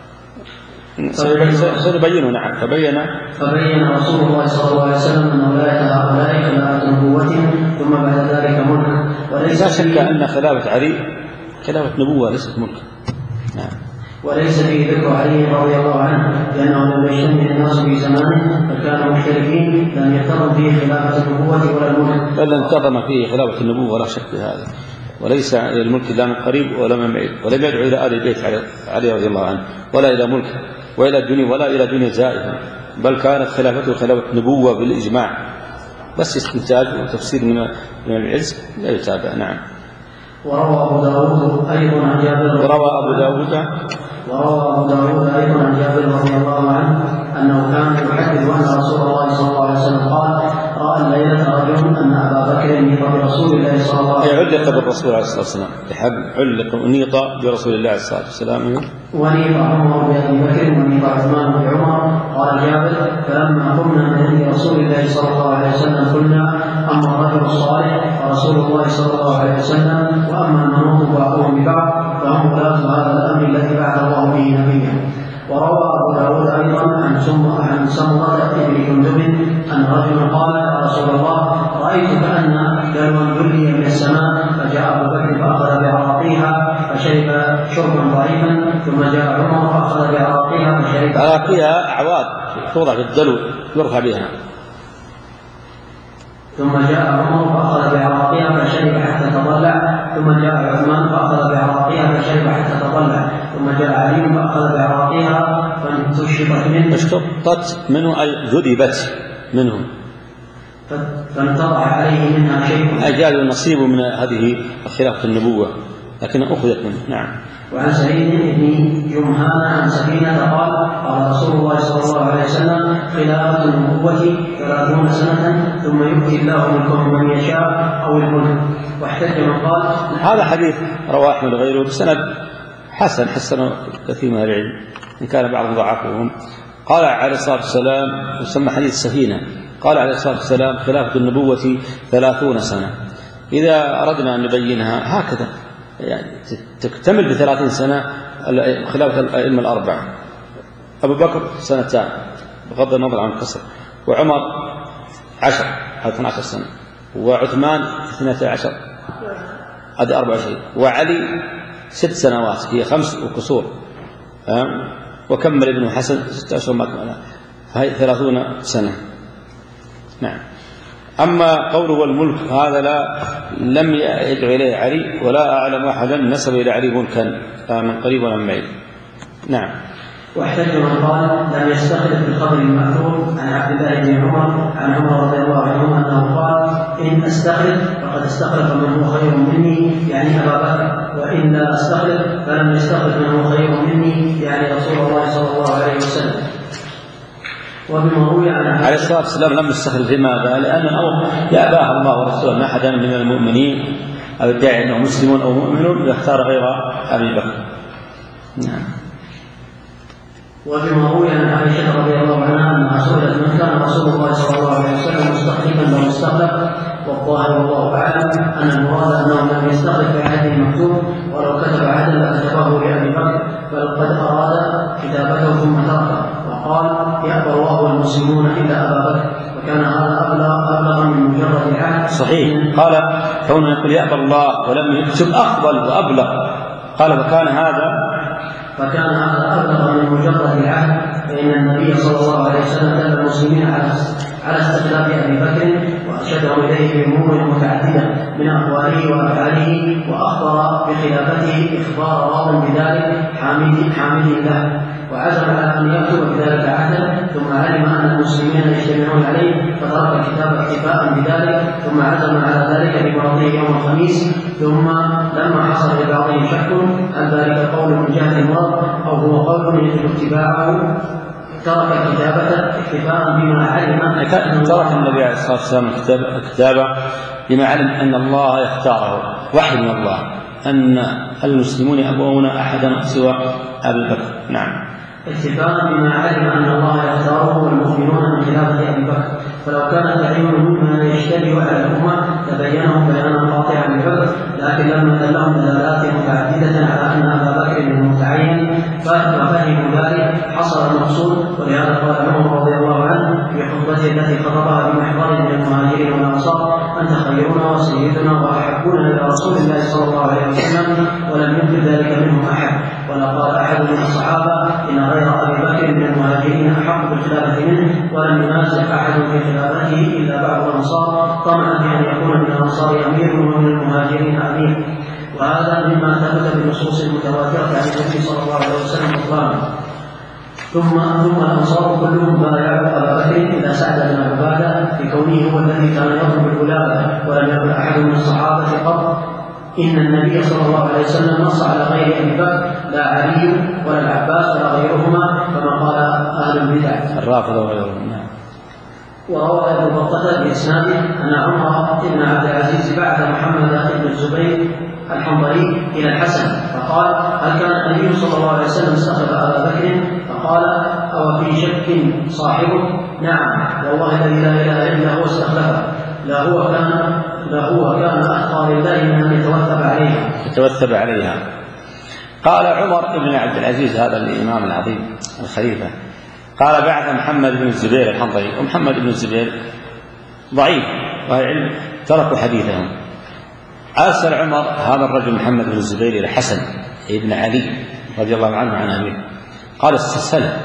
سنبينه. نعم. فبين فبين رسول الله صلى الله عليه وسلم أنه لا يتهاوى خلافة نبوة ثم بعد ذلك ملك. وليس شك أن خلافة علي خلافة نبوة ليست ملك. نعم. وليس فيه ذكر علي رضي الله عنه، لأنه لم يجتمع الناس في زمانه فكانوا مختلفين، لم ينتظم فيه خلافة النبوة ولا الملك. بل انتظم فيه خلافة النبوة ولا شك في هذا، وليس إلى الملك لا من قريب ولا من بعيد، ولم يدعو إلى آل البيت علي رضي الله عنه ولا إلى ملك وإلى الدنيا ولا إلى دنيا زائفة، بل كانت خلافته خلافة نبوة بالإجماع، بس استنتاج وتفسير من العلم لا يتابع. نعم. وروى أبو داود أيضا عن جابر وروى أبو داود وروى أبو داود أيضا عن جابر رضي الله عنه أنه كان يحدث أن رسول الله صلى الله عليه وسلم قال: رأى الليلة رجل أن أبا بكر نيط برسول الله صلى الله عليه وسلم. علق بالرسول عليه الصلاة والسلام، علق نيط برسول الله عليه الصلاة والسلام، ونيط عمر بأبي بكر ونيط عثمان بعمر. قال جابر: فلما قمنا من عند رسول الله صلى الله عليه وسلم قلنا: أما الرجل الصالح فرسول الله صلى الله عليه وسلم، وأما المنوط بعضهم ببعض فهم ولاة هذا الأمر الذي بعث الله به نبيا. وروى أبو داود أيضا عن سمرة عن سمرة بن جندب أن رجلا قال: يا رسول الله، رأيت كأن دلوا يلي من السماء، فجاء أبو بكر فأخذ بعراقيها فشرب شربا ضعيفا، ثم جاء عمر فأخذ بعراقيها فشرب. عراقيها أعواد توضع في الدلو يرفع بها. ثم جاء عمر فأخذ بعراقيها فشرب حتى تضلع، ثم جاء عثمان فأخذ بعراقيها فشرب حتى تضلع، ثم جاء علي فأخذ بعراقيها فانتشطت منه. اشتطت منه أي ذذبت منه. فانتضع عليه منها شيء. أجال نصيب من هذه خلافة النبوة لكن أخذت منه. نعم. وعن سعيد بن جمهان عن سفينة قال قال رسول الله صلى الله عليه وسلم خلافة النبوة ثلاثون سنة ثم يؤتي الله ملكه من يشاء أو الملك. واحتج من قال هذا حديث رواه أحمد وغيره بسند حسن حسن كثير من العلم إن كان بعضهم ضعفهم. قال عليه الصلاة والسلام يسمى حديث السفينة قال عليه الصلاة والسلام خلافة النبوة ثلاثون سنة. إذا أردنا أن نبينها هكذا يعني تكتمل بثلاثين سنة خلافة الأئمة الأربعة. أبو بكر سنتان بغض النظر عن القصر، وعمر عشر هذا اثنتا عشرة سنة، وعثمان اثنتا عشر هذا أربع شيء، وعلي ست سنوات هي خمس وكسور، وكمل ابن حسن ستة أشهر ما كملها فهي ثلاثون سنة. نعم. أما قوله والملك هذا لا لم يدعو إليه علي ولا أعلم أحدا نسب إلى علي ملكا من قريب ولا من بعيد. نعم. واحتج من قال لم يستخلف بالخبر المأثور عن عبد الله بن عمر عن عمر رضي الله عنه أنه قال إن أستخلف فقد استخلف من هو خير مني يعني أبا بكر، وإن لا أستخلف فلم يستخلف من هو خير مني يعني رسول الله صلى الله عليه وسلم. وبما روي عن عليه الصلاة والسلام لم يستخلف. لماذا؟ لأن يأباه الله ورسوله ما أحدا من المؤمنين أو يدعي أنه مسلم أو مؤمن يختار غير أبي بكر. نعم. وبما روي عن عائشة رضي الله عنها أنها سئلت من كان رسول الله صلى الله عليه وسلم مستخلفا لو استخلف، والظاهر والله أعلم أن المراد أنه لم يستخلف في عهد المكتوب ولو كتب عهدا لكتبه لأبي بكر، بل قد أراد كتابته ثم تركه وقال يأبى الله والمسلمون إلا أبا بكر، وكان هذا أبلغ, أبلغ من مجرد العهد. صحيح. قال كونه يقول يأبى الله ولم يكتب أفضل وأبلغ. قال فكان هذا فكان هذا أبلغ من مجرد العهد، فإن النبي صلى الله عليه وسلم دل المسلمين على على استخلاف أبي بكر وأرشدهم إليه بأمور متعددة من أقواله وأفعاله، وأخبر بخلافته إخبار راض بذلك حامد حامد له، وعزم على أن يكتب بذلك عهدا، ثم علم أن المسلمين يجتمعون عليه فترك الكتاب اكتفاء بذلك، ثم عزم على ذلك بمرضه يوم الخميس، ثم لما حصل لبعضهم شك هل ذلك قول من جهة المرض أو هو قول يجب اتباعه ترك الكتابة اكتفاء بما علم. ترك النبي عليه الصلاة والسلام الكتابة بما علم أن الله يختاره وحي من الله أن المسلمون يأبون أحدا سوى أبي بكر. نعم. اتفاقا بما علم أن الله يختاره والمؤمنون من خلافة أبي بكر، فلو كان تعيينه مما يشتبه على الأمة تبينه بيانا قاطعا للعذر، لكن لما دلهم دلالات متعددة على أن أبا بكر المتعين ففهموا ذلك حصل المقصود. ولهذا قال عمر رضي الله عنه في خطبته التي خطبها بمحضر من المهاجرين والأنصار أنت خيرنا وسيدنا وأحبنا إلى رسول الله صلى الله عليه وسلم، ولم ينكر ذلك منهم أحد، ولا قال أحد من الصحابة إن غير أبي بكر من المهاجرين أحق بالخلافة منه، ولم ينازع أحد في خلافته إلا بعض الأنصار طمعا في أن يكون من الأنصار أمير ومن المهاجرين أمير، وهذا مما ثبت بالنصوص المتواترة عن النبي صلى الله عليه وسلم إخبارا. ثم ثم الأنصار كلهم بايعوا أبا بكر إلى سعد بن عبادة في كونه هو الذي كان يضرب الغلابة، ولم يكن أحد من الصحابة قط إن النبي صلى الله عليه وسلم نص على غير أبي بكر لا علي ولا العباس ولا غيرهما كما قال أهل البدع الرافضة وغيرهم. وروى ابن بطة بإسناده أن عمر بن عبد العزيز بعث محمد بن الزبير الحنظلي إلى الحسن فقال هل كان النبي صلى الله عليه وسلم استخلف أبا بكر؟ فقال أو في شك صاحبه؟ نعم والله الذي لا إله إلا هو استخلفه، لا هو كان لا هو كان أخطى لله من أن يتوثب عليها يتوثب عليها. قال عمر بن عبد العزيز هذا الإمام العظيم الخليفة قال بعث محمد بن الزبير الحنظلي، ومحمد بن الزبير ضعيف وأهل العلم تركوا حديثهم. أرسل عمر هذا الرجل محمد بن الزبير إلى حسن ابن علي رضي الله عنه عن أبيه، قال استسأله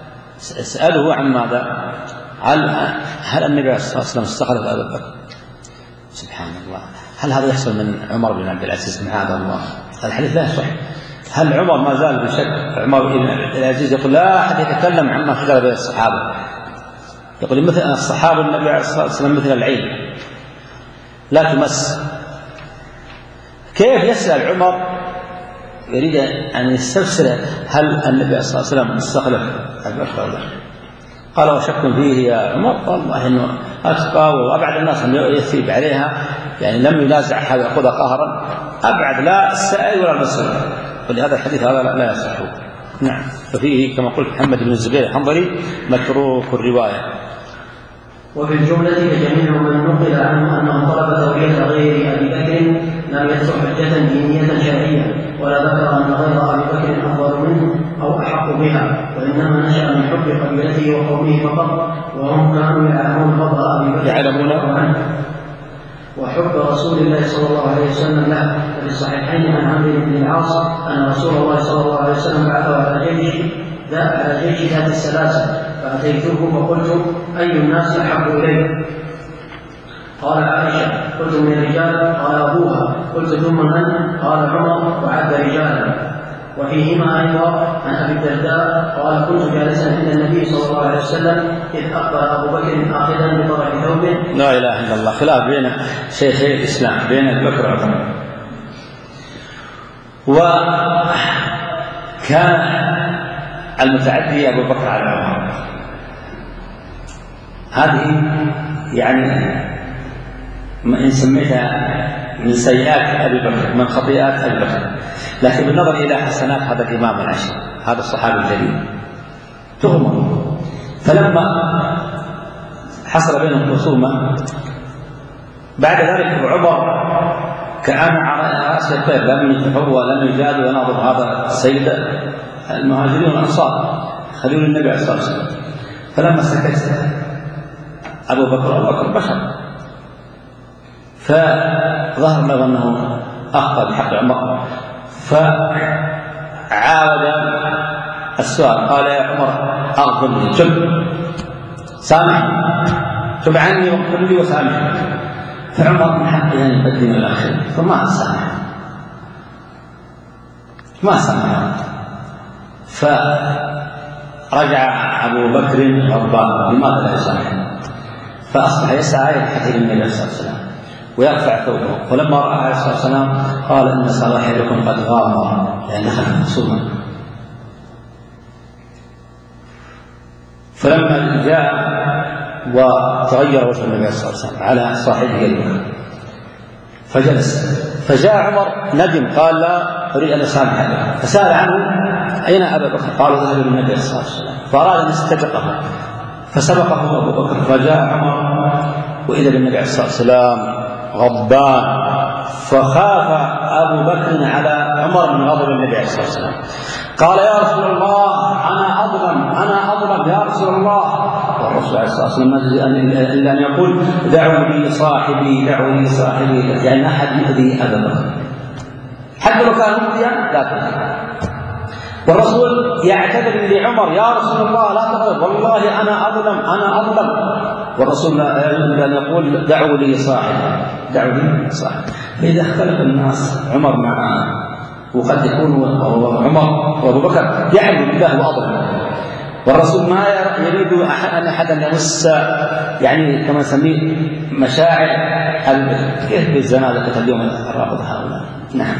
اسأله عن ماذا؟ هل, هل النبي عليه الصلاة والسلام استخلف أبا بكر؟ سبحان الله، هل هذا يحصل من عمر بن عبد العزيز؟ معاذ الله، الحديث لا يصح. هل عمر ما زال بشك؟ عمر بن عبد العزيز يقول لا أحد يتكلم عما خلف بين الصحابة، يقول مثل الصحابة النبي عليه الصلاة والسلام مثل العين لا تمس. كيف يسأل عمر يريد أن يستفسر هل النبي صلى الله عليه وسلم استخلف أبي بكر ولا لا؟ قال وشك فيه يا عمر والله إنه أتقى وأبعد الناس أن يثيب عليها، يعني لم ينازع هذا يأخذها قهرا، أبعد لا السائل ولا المسؤول، ولهذا الحديث هذا لا يصح. نعم. ففيه كما قلت محمد بن الزبير الحنظلي متروك الرواية. وفي الجملة فجميع من نقل عنه أنه طلب توبية غير أبي بكر لم يذكر حجة دينية شرعية، ولا ذكر أن غير أبي بكر أفضل منه أو أحق بها، وإنما نشأ من حب قبيلته وقومه فقط، وهم كانوا يعلمون فضل أبي بكر يعلمون وحب رسول الله صلى الله عليه وسلم له. وفي الصحيحين عن عمرو بن العاص أن رسول الله صلى الله عليه وسلم بعثه على جيش على جيش ذات السلاسل، فأتيته فقلت أي الناس أحب إليه؟ قال عائشة. قلت من الرجال؟ قال أبوها. قلت ثم من؟ قال عمر، وعد رجالا. وفيهما أيضا عن أبي الدرداء قال كنت جالسا عند النبي صلى الله عليه وسلم إذ أقبل أبو بكر آخذا بطرف ثوبه. لا إله إلا الله. خلاف بين شيخي الإسلام بين أبي بكر وعمر. وكان المتعدي أبو بكر على عمر، هذه يعني ما إن سميتها من سيئات أبي بكر من خطيئات أبي بكر، لكن بالنظر إلى حسنات هذا الإمام العشر هذا الصحابي الجليل تهمه. فلما حصل بينهم خصومة بعد ذلك عمر كان على رأس الطير لم يتفوى لم يجاد ويناظر هذا السيد المهاجرين والأنصار خليل النبي عليه الصلاة والسلام. فلما سكت أبو بكر أبو بكر بشر، فظهر له أنه أخطأ بحق عمر، فعاود السؤال قال يا عمر أغفر لي، تب سامحني، تب عني واغفر لي وسامحني. فعمر من حقه أن يقدم الآخر فما سامح ما سامح. فرجع أبو بكر غضبان لماذا لا يسامحني؟ فأصبح يسعى يبحث إلى النبي صلى الله عليه وسلم ويرفع ثوبه. فلما رأى عليه الصلاة والسلام قال إن صاحبكم قد غامر لأن دخل خصوما. فلما جاء وتغير وجه النبي صلى الله عليه وسلم على صاحبه أبي بكر فجلس، فجاء عمر ندم قال لا أريد أن أسامحك، فسأل عنه أين أبا بكر؟ قال ذهب للنبي صلى الله عليه وسلم، فأراد أن يستبقه فسبقه أبو بكر. فجاء عمر وإذا بالنبي عليه الصلاة والسلام غضبان، فخاف أبو بكر على عمر من غضب النبي عليه الصلاة والسلام. قال يا رسول الله أنا أظلم أنا أظلم يا رسول الله. والرسول عليه الصلاة والسلام إلا أن يقول دعوا لي صاحبي دعوا لي صاحبي، يعني أحد يؤذي أبا بكر حتى لو كان مؤذيا لا تؤذي. والرسول يعتذر لعمر يا رسول الله لا تغضب والله أنا أظلم أنا أظلم. والرسول لا أن يقول دعوا لي صاحبي دعوا لي صاحبي. فإذا اختلف الناس عمر مع وقد يكون عمر وأبو بكر يعلم بالله وأظلم، والرسول ما يريد أن أحدا يمس يعني كما نسميه مشاعر كيف بالزنادقة اليوم الرافض هؤلاء. نعم.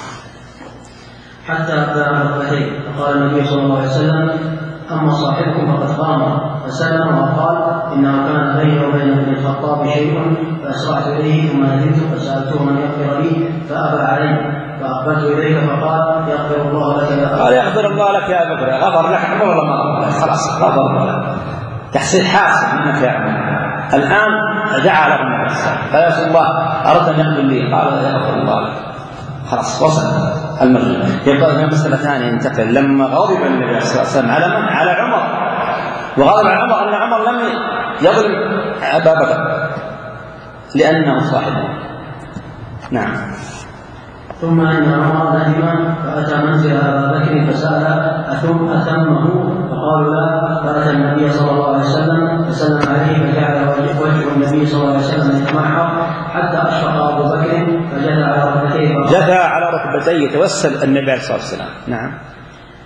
حتى أبدأ ركبتيه فقال النبي صلى الله عليه وسلم أما صاحبكم فقد غامر، فسلم وقال إنه كان بيني وبين ابن الخطاب شيء فأسرعت إليه ثم ندمت فسألته من يغفر لي فأبى علي، فأقبلت إليك فقال يغفر الله لك يا قال يغفر الله لك يا أبا بكر. غفر لك عمر ولا ما غفر؟ خلاص غفر لك، تحصيل حاصل منك يا عمر. الآن دعا له النبي صلى الله عليه وسلم قال يا رسول الله أردت أن يغفر لي، قال يغفر الله لك. خلاص وصل المرجع. يبقى هنا مسألة ثانية ينتقل لما غضب النبي صلى الله عليه وسلم على من؟ على عمر، وغضب على عمر أن عمر لم يظلم أبا بكر لأنه صاحبه. نعم. ثم إن عمر ندم فأتى منزل أبا بكر فسأل أثم أثمه فقالوا لا، فأتى النبي صلى الله عليه وسلم فسلم عليه فجعل وجه النبي صلى الله عليه وسلم يتمحر حتى أشفق أبو بكر فجثى على ركبتيه جثى على ركبتيه يتوسل النبي عليه الصلاة والسلام. نعم.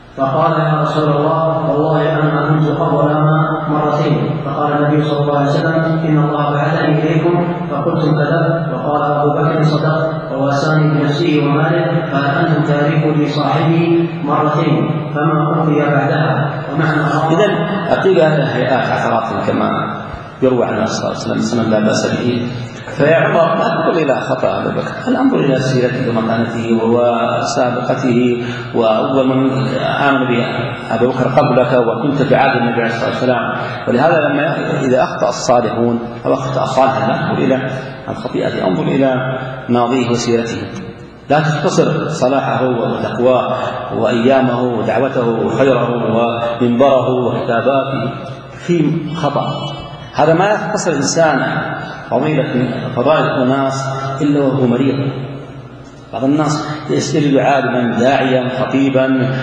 فقال يا رسول الله والله أنا كنت أولما مرتين. فقال النبي صلى الله عليه وسلم إن الله بعثني إليكم فقلتم كذب. وقال أبو بكر صدق وواساني بنفسه وماله فهل أنتم تاركوا لصاحبي مرتين فما أوفي بعدها. ومعنى إذن أقول هذه هيئات عثرات كما يروى عن النبي صلى الله عليه وسلم لا بأس به. فيا عمر لا تنظر إلى خطأ أبي بكر، بل انظر إلى سيرته ومكانته وسابقته، وأول من آمن به أبي بكر قبلك وكنت في عهد النبي عليه الصلاة والسلام. ولهذا لما إذا أخطأ الصالحون أو أخطأ صالحا لا تنظر إلى الخطيئة، انظر إلى ماضيه وسيرته، لا تختصر صلاحه وتقواه وأيامه ودعوته وخيره ومنبره وكتاباته في خطأ. هذا ما يختصر الإنسان فضيلة فضائل الناس إلا وهو مريض. بعض الناس يستجد عالما داعيا خطيبا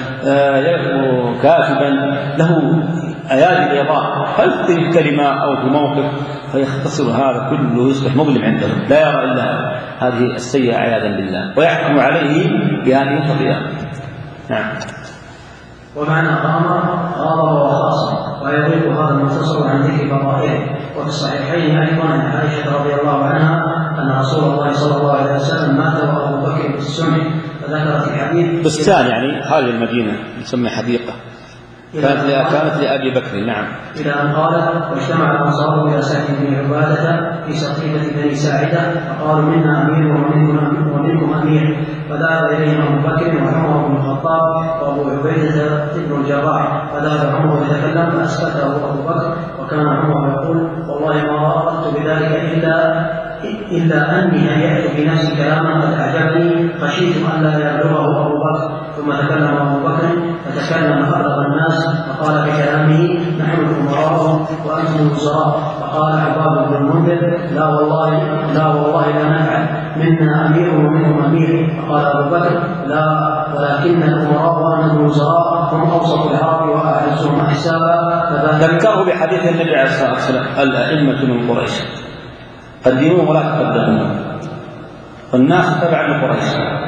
كاتبا له أيادي بيضاء فيخطئ كلمة أو في موقف فيختصر هذا كله ويصبح مظلم عنده لا يرى إلا هذه السيئة عياذا بالله ويحكم عليه بهذه الخطيئة. نعم. ومعنى غامر غاضب وخاصم، ويضيق هذا المختصر عن ذكر فضائله. وفي الصحيحين أيضا عن عائشة رضي الله عنها أن رسول الله صلى الله عليه وسلم مات وأبو بكر في السمح، فذكرت الحديث بستان يعني خارج المدينة يسمى حديقة كانت كانت لأبي بكر. نعم. إلى أن قالت واجتمع الأنصار إلى سعد بن عبادة في سقيفة بني ساعدة فقالوا منا أمير ومنكم أمير، فذهب إليهم أبو بكر وعمر بن الخطاب وأبو عبيدة بن الجراح، فذهب عمر يتكلم فأسكته أبو بكر، وكان عمر يقول والله ما أردت بذلك إلا إلا أني هيأت في نفسي كلاما قد أعجبني خشيت أن لا يبلغه أبو بكر. ثم تكلم أبو بكر فتكلم أغلب الناس فقال بكلامه نحن الأمراء وأنتم الوزراء. فقال عباد بن المنذر لا والله لا والله لا نفعل، منا أمير ومنهم أمير. فقال أبو بكر لا ولكن الأمراء وأنتم الوزراء هم أوسط العرب وأعزهم حسابا. ذكره بحديث النبي عليه الصلاة والسلام الأئمة من قريش قدموه ولا تقدموه، والناس تبع لقريش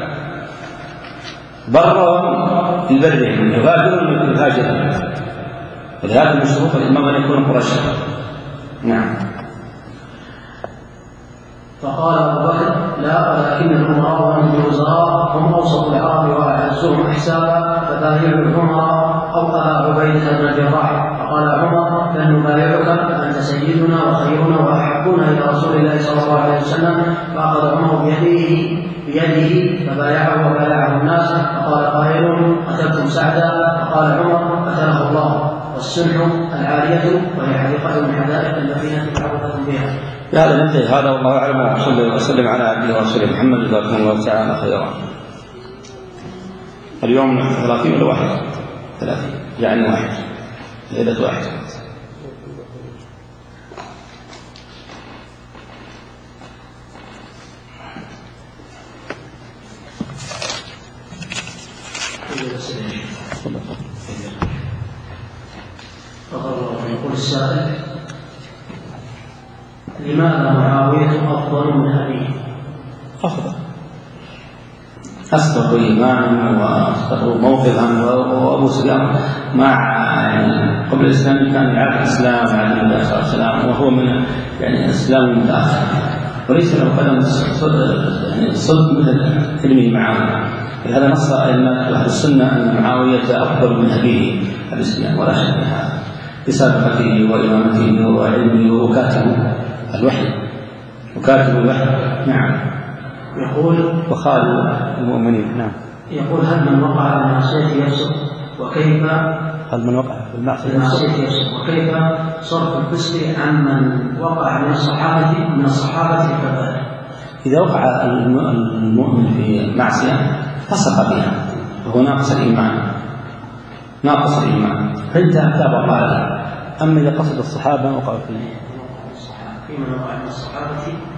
برهم في برهم يهاجرون من الهاجرين، ولهذا من شروط الإمام أن يكون قريشا. نعم. فقال أبو بكر لا ولكن الأمراء وأنتم الوزراء هم أوسط العرب وأعزهم حسابا، فبايعوا الأمراء أو أبا عبيدة بن الجراح. فقال عمر فلنبايعك أنت سيدنا وخيرنا وأحبنا إلى رسول الله صلى الله عليه وسلم. فأخذ عمر بيده بيده فبايعه وبايعه الناس. فقال قائل قتلتم سعدا؟ فقال عمر قتله الله. والسنح العالية وهي حديقة من حدائق المدينة معروفة بها. هذا ننتهي هذا والله أعلم، وصلى وسلم على عبده ورسوله محمد جزاكم الله تعالى خيرا. اليوم ثلاثين ولا واحد؟ ثلاثين يعني واحد ليلة واحد. يقول السائل لماذا معاوية أفضل من أبيه؟ أفضل أصدق إيمانا وأصدق موقفا، وأبو سفيان مع يعني قبل الإسلام كان يعرف الإسلام وعلى النبي صلى الله عليه وسلم وهو من يعني الإسلام المتأخر وليس له قدم صدق مثل كلمه معاوية. لهذا نص أئمة أهل السنة أن معاوية أفضل من أبيه أبي سفيان ولا شك في هذا بسابقته وإمامته وعلمه وكاتبه الوحي وكاتب الوحي. نعم. يقول وخال المؤمنين. نعم. يقول هل من وقع في المعصية يفسق وكيف هل من وقع في المعصية يفسق وكيف صرف الفسق عمن وقع من الصحابة من الصحابة الكبار؟ إذا وقع المؤمن في معصية فسق بها وهو ناقص الإيمان ناقص الإيمان فانتهى كتاب الله عليه. أما إذا قصد الصحابة وقعوا في من وقع من الصحابة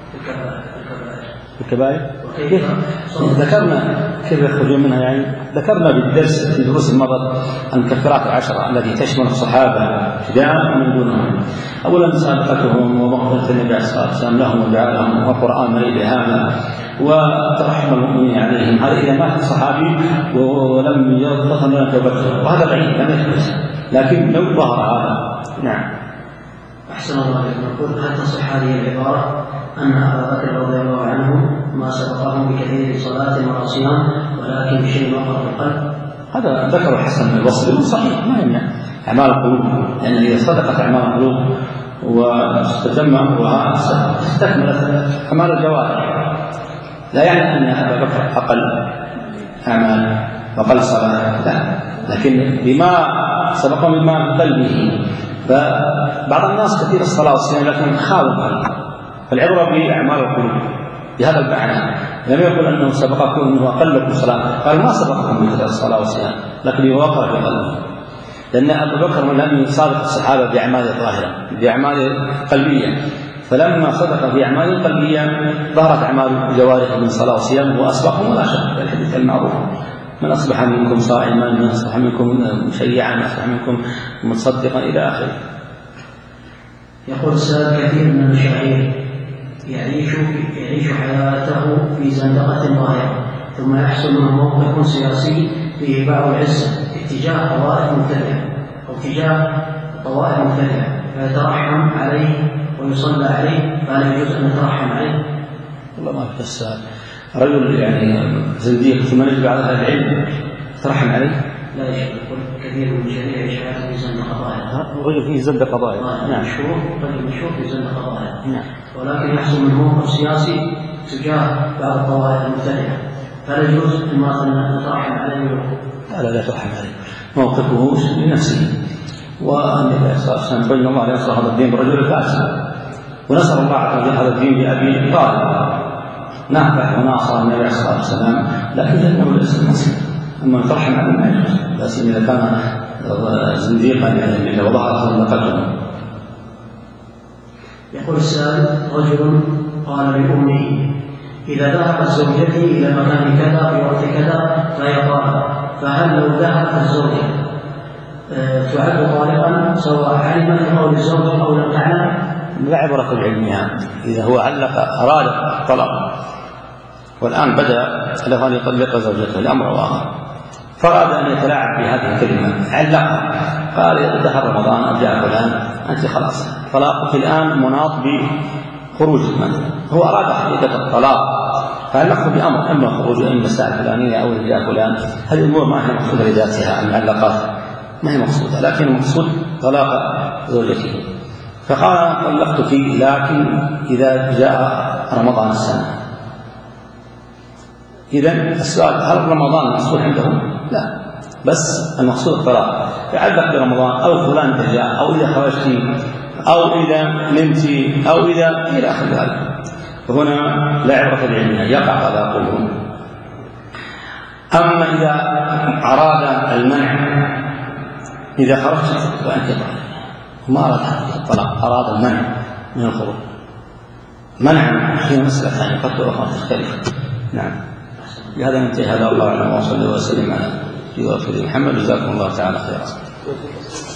الكبائر كيف ذكرنا كيف يخرجون منها؟ يعني ذكرنا بالدرس في دروس المرض المكفرات العشرة التي تشمل الصحابة ابتداء ومن دونهم. أولا سابقتهم ومغفرة النبي عليه الصلاة والسلام لهم وجعلهم وقرآن مليء بهذا وترحم المؤمنين عليهم. هذا إذا مات الصحابي ولم يظهر لنا توبته وهذا بعيد لم يثبت، لكن لو ظهر هذا نعم. أحسن الله عليكم. نقول هل تصح هذه العبارة أن أبا بكر رضي الله عنه ما سبقهم بكثير صلاة ولا صيام ولكن بشيء وقر في القلب؟ هذا ذكر الحسن البصري صحيح ما يمنع أعمال القلوب، لأن إذا صدقت أعمال القلوب واستتم أمرها استكملت أعمال الجوارح. لا يعني أن أبا بكر أقل أعمال وقل صلاة، لا، لكن بما سبقهم بما قلبه. فبعض الناس كثير الصلاة والصيام لكن خالوا القلب، فالعبرة بأعمال القلوب بهذا المعنى. لم يقل أنه سبقكم أنه أقلكم صلاة، قال ما سبقكم بكثرة الصلاة والصيام لكن يوقر في قلبه، لأن أبو بكر لم يسابق الصحابة بأعمال ظاهرة بأعمال قلبية، فلما صدق في أعمال قلبية ظهرت أعمال جوارح من صلاة وصيام وأسبقهم ولا شك. الحديث المعروف من أصبح منكم صائما، من أصبح منكم مشيعا، من أصبح منكم متصدقا إلى آخره. يقول السائل كثير من المشاهير يعيش يعيش حياته في زندقة ظاهرة ثم يحصل منه موقف سياسي فيه بعض العزة اتجاه طوائف مبتدعة أو اتجاه طوائف مبتدعة فيترحم عليه ويصلى عليه، فلا يجوز أن يترحم عليه؟ والله ما في السؤال. رجل يعني زنديق ثم نجد بعض أهل العلم يترحم عليه؟ لا يا شيخ، كثير من المشاهير يعيش حياته في زندقة ظاهرة. رجل فيه زندقة ظاهرة نعم، مشهور رجل مشهور في زندقة ظاهرة، نعم، ولكن يحصل من موقف سياسي تجاه بعض الطوائف المبتدعة فلا يجوز المرأة أن نترحم عليه؟ لا لا لا ترحم عليه، موقفه لنفسه، والنبي صلى الله عليه وسلم بين الله ينصر هذا الدين برجل فاسد، ونصر الله عز وجل هذا الدين بأبي طالب نافع وناصر النبي عليه الصلاة والسلام، لكن لأنه ليس المسلم. أما ترحم عليه ما يجوز، لا سيما إذا كان زنديقا يعني وظهر زندقته. يقول السائل رجل قال لأمه إذا ذهبت زوجتي إلى مكان كذا في وقت كذا فهي طالقة، فهل لو ذهبت الزوجة تعد طالقا سواء علمت بقول الزوج أو لم تعلم؟ لا عبرة في علمها. إذا هو علق أراد الطلاق والآن بدأ له أن يطلق زوجته الأمر واضح، فأراد أن يتلاعب بهذه الكلمة علقها، قال إذا دخل رمضان أو جاء فلان أنت خلاص طلاقك الآن مناط بخروج المنزل. هو أراد حقيقة الطلاق فعلقه بأمر، أما خروج أي مسائل فلانية أو جاء فلان، هذه الأمور ما هي مقصودة لذاتها، المعلقات ما هي مقصودة، لكن المقصود طلاق زوجته. فقال طلقتك لكن إذا جاء رمضان السنة. إذن السؤال هل رمضان المقصود عندهم؟ لا، بس المقصود الطلاق، يعلق برمضان أو فلان إذا جاء أو إذا خرجت أو إذا نمت أو إذا إلى آخر ذلك. وهنا لا عبرة بعلمها، يقع هذا قولهم. أما إذا أراد المنع إذا خرجت فأنت طالق، ما أراد الطلاق، أراد المنع من الخروج منعا، هي مسألة ثانية قد أخرى تختلف. نعم، بهذا ننتهي. هذا الله أعلم، وصلى وسلم على رسول محمد. جزاكم الله تعالى خيرا.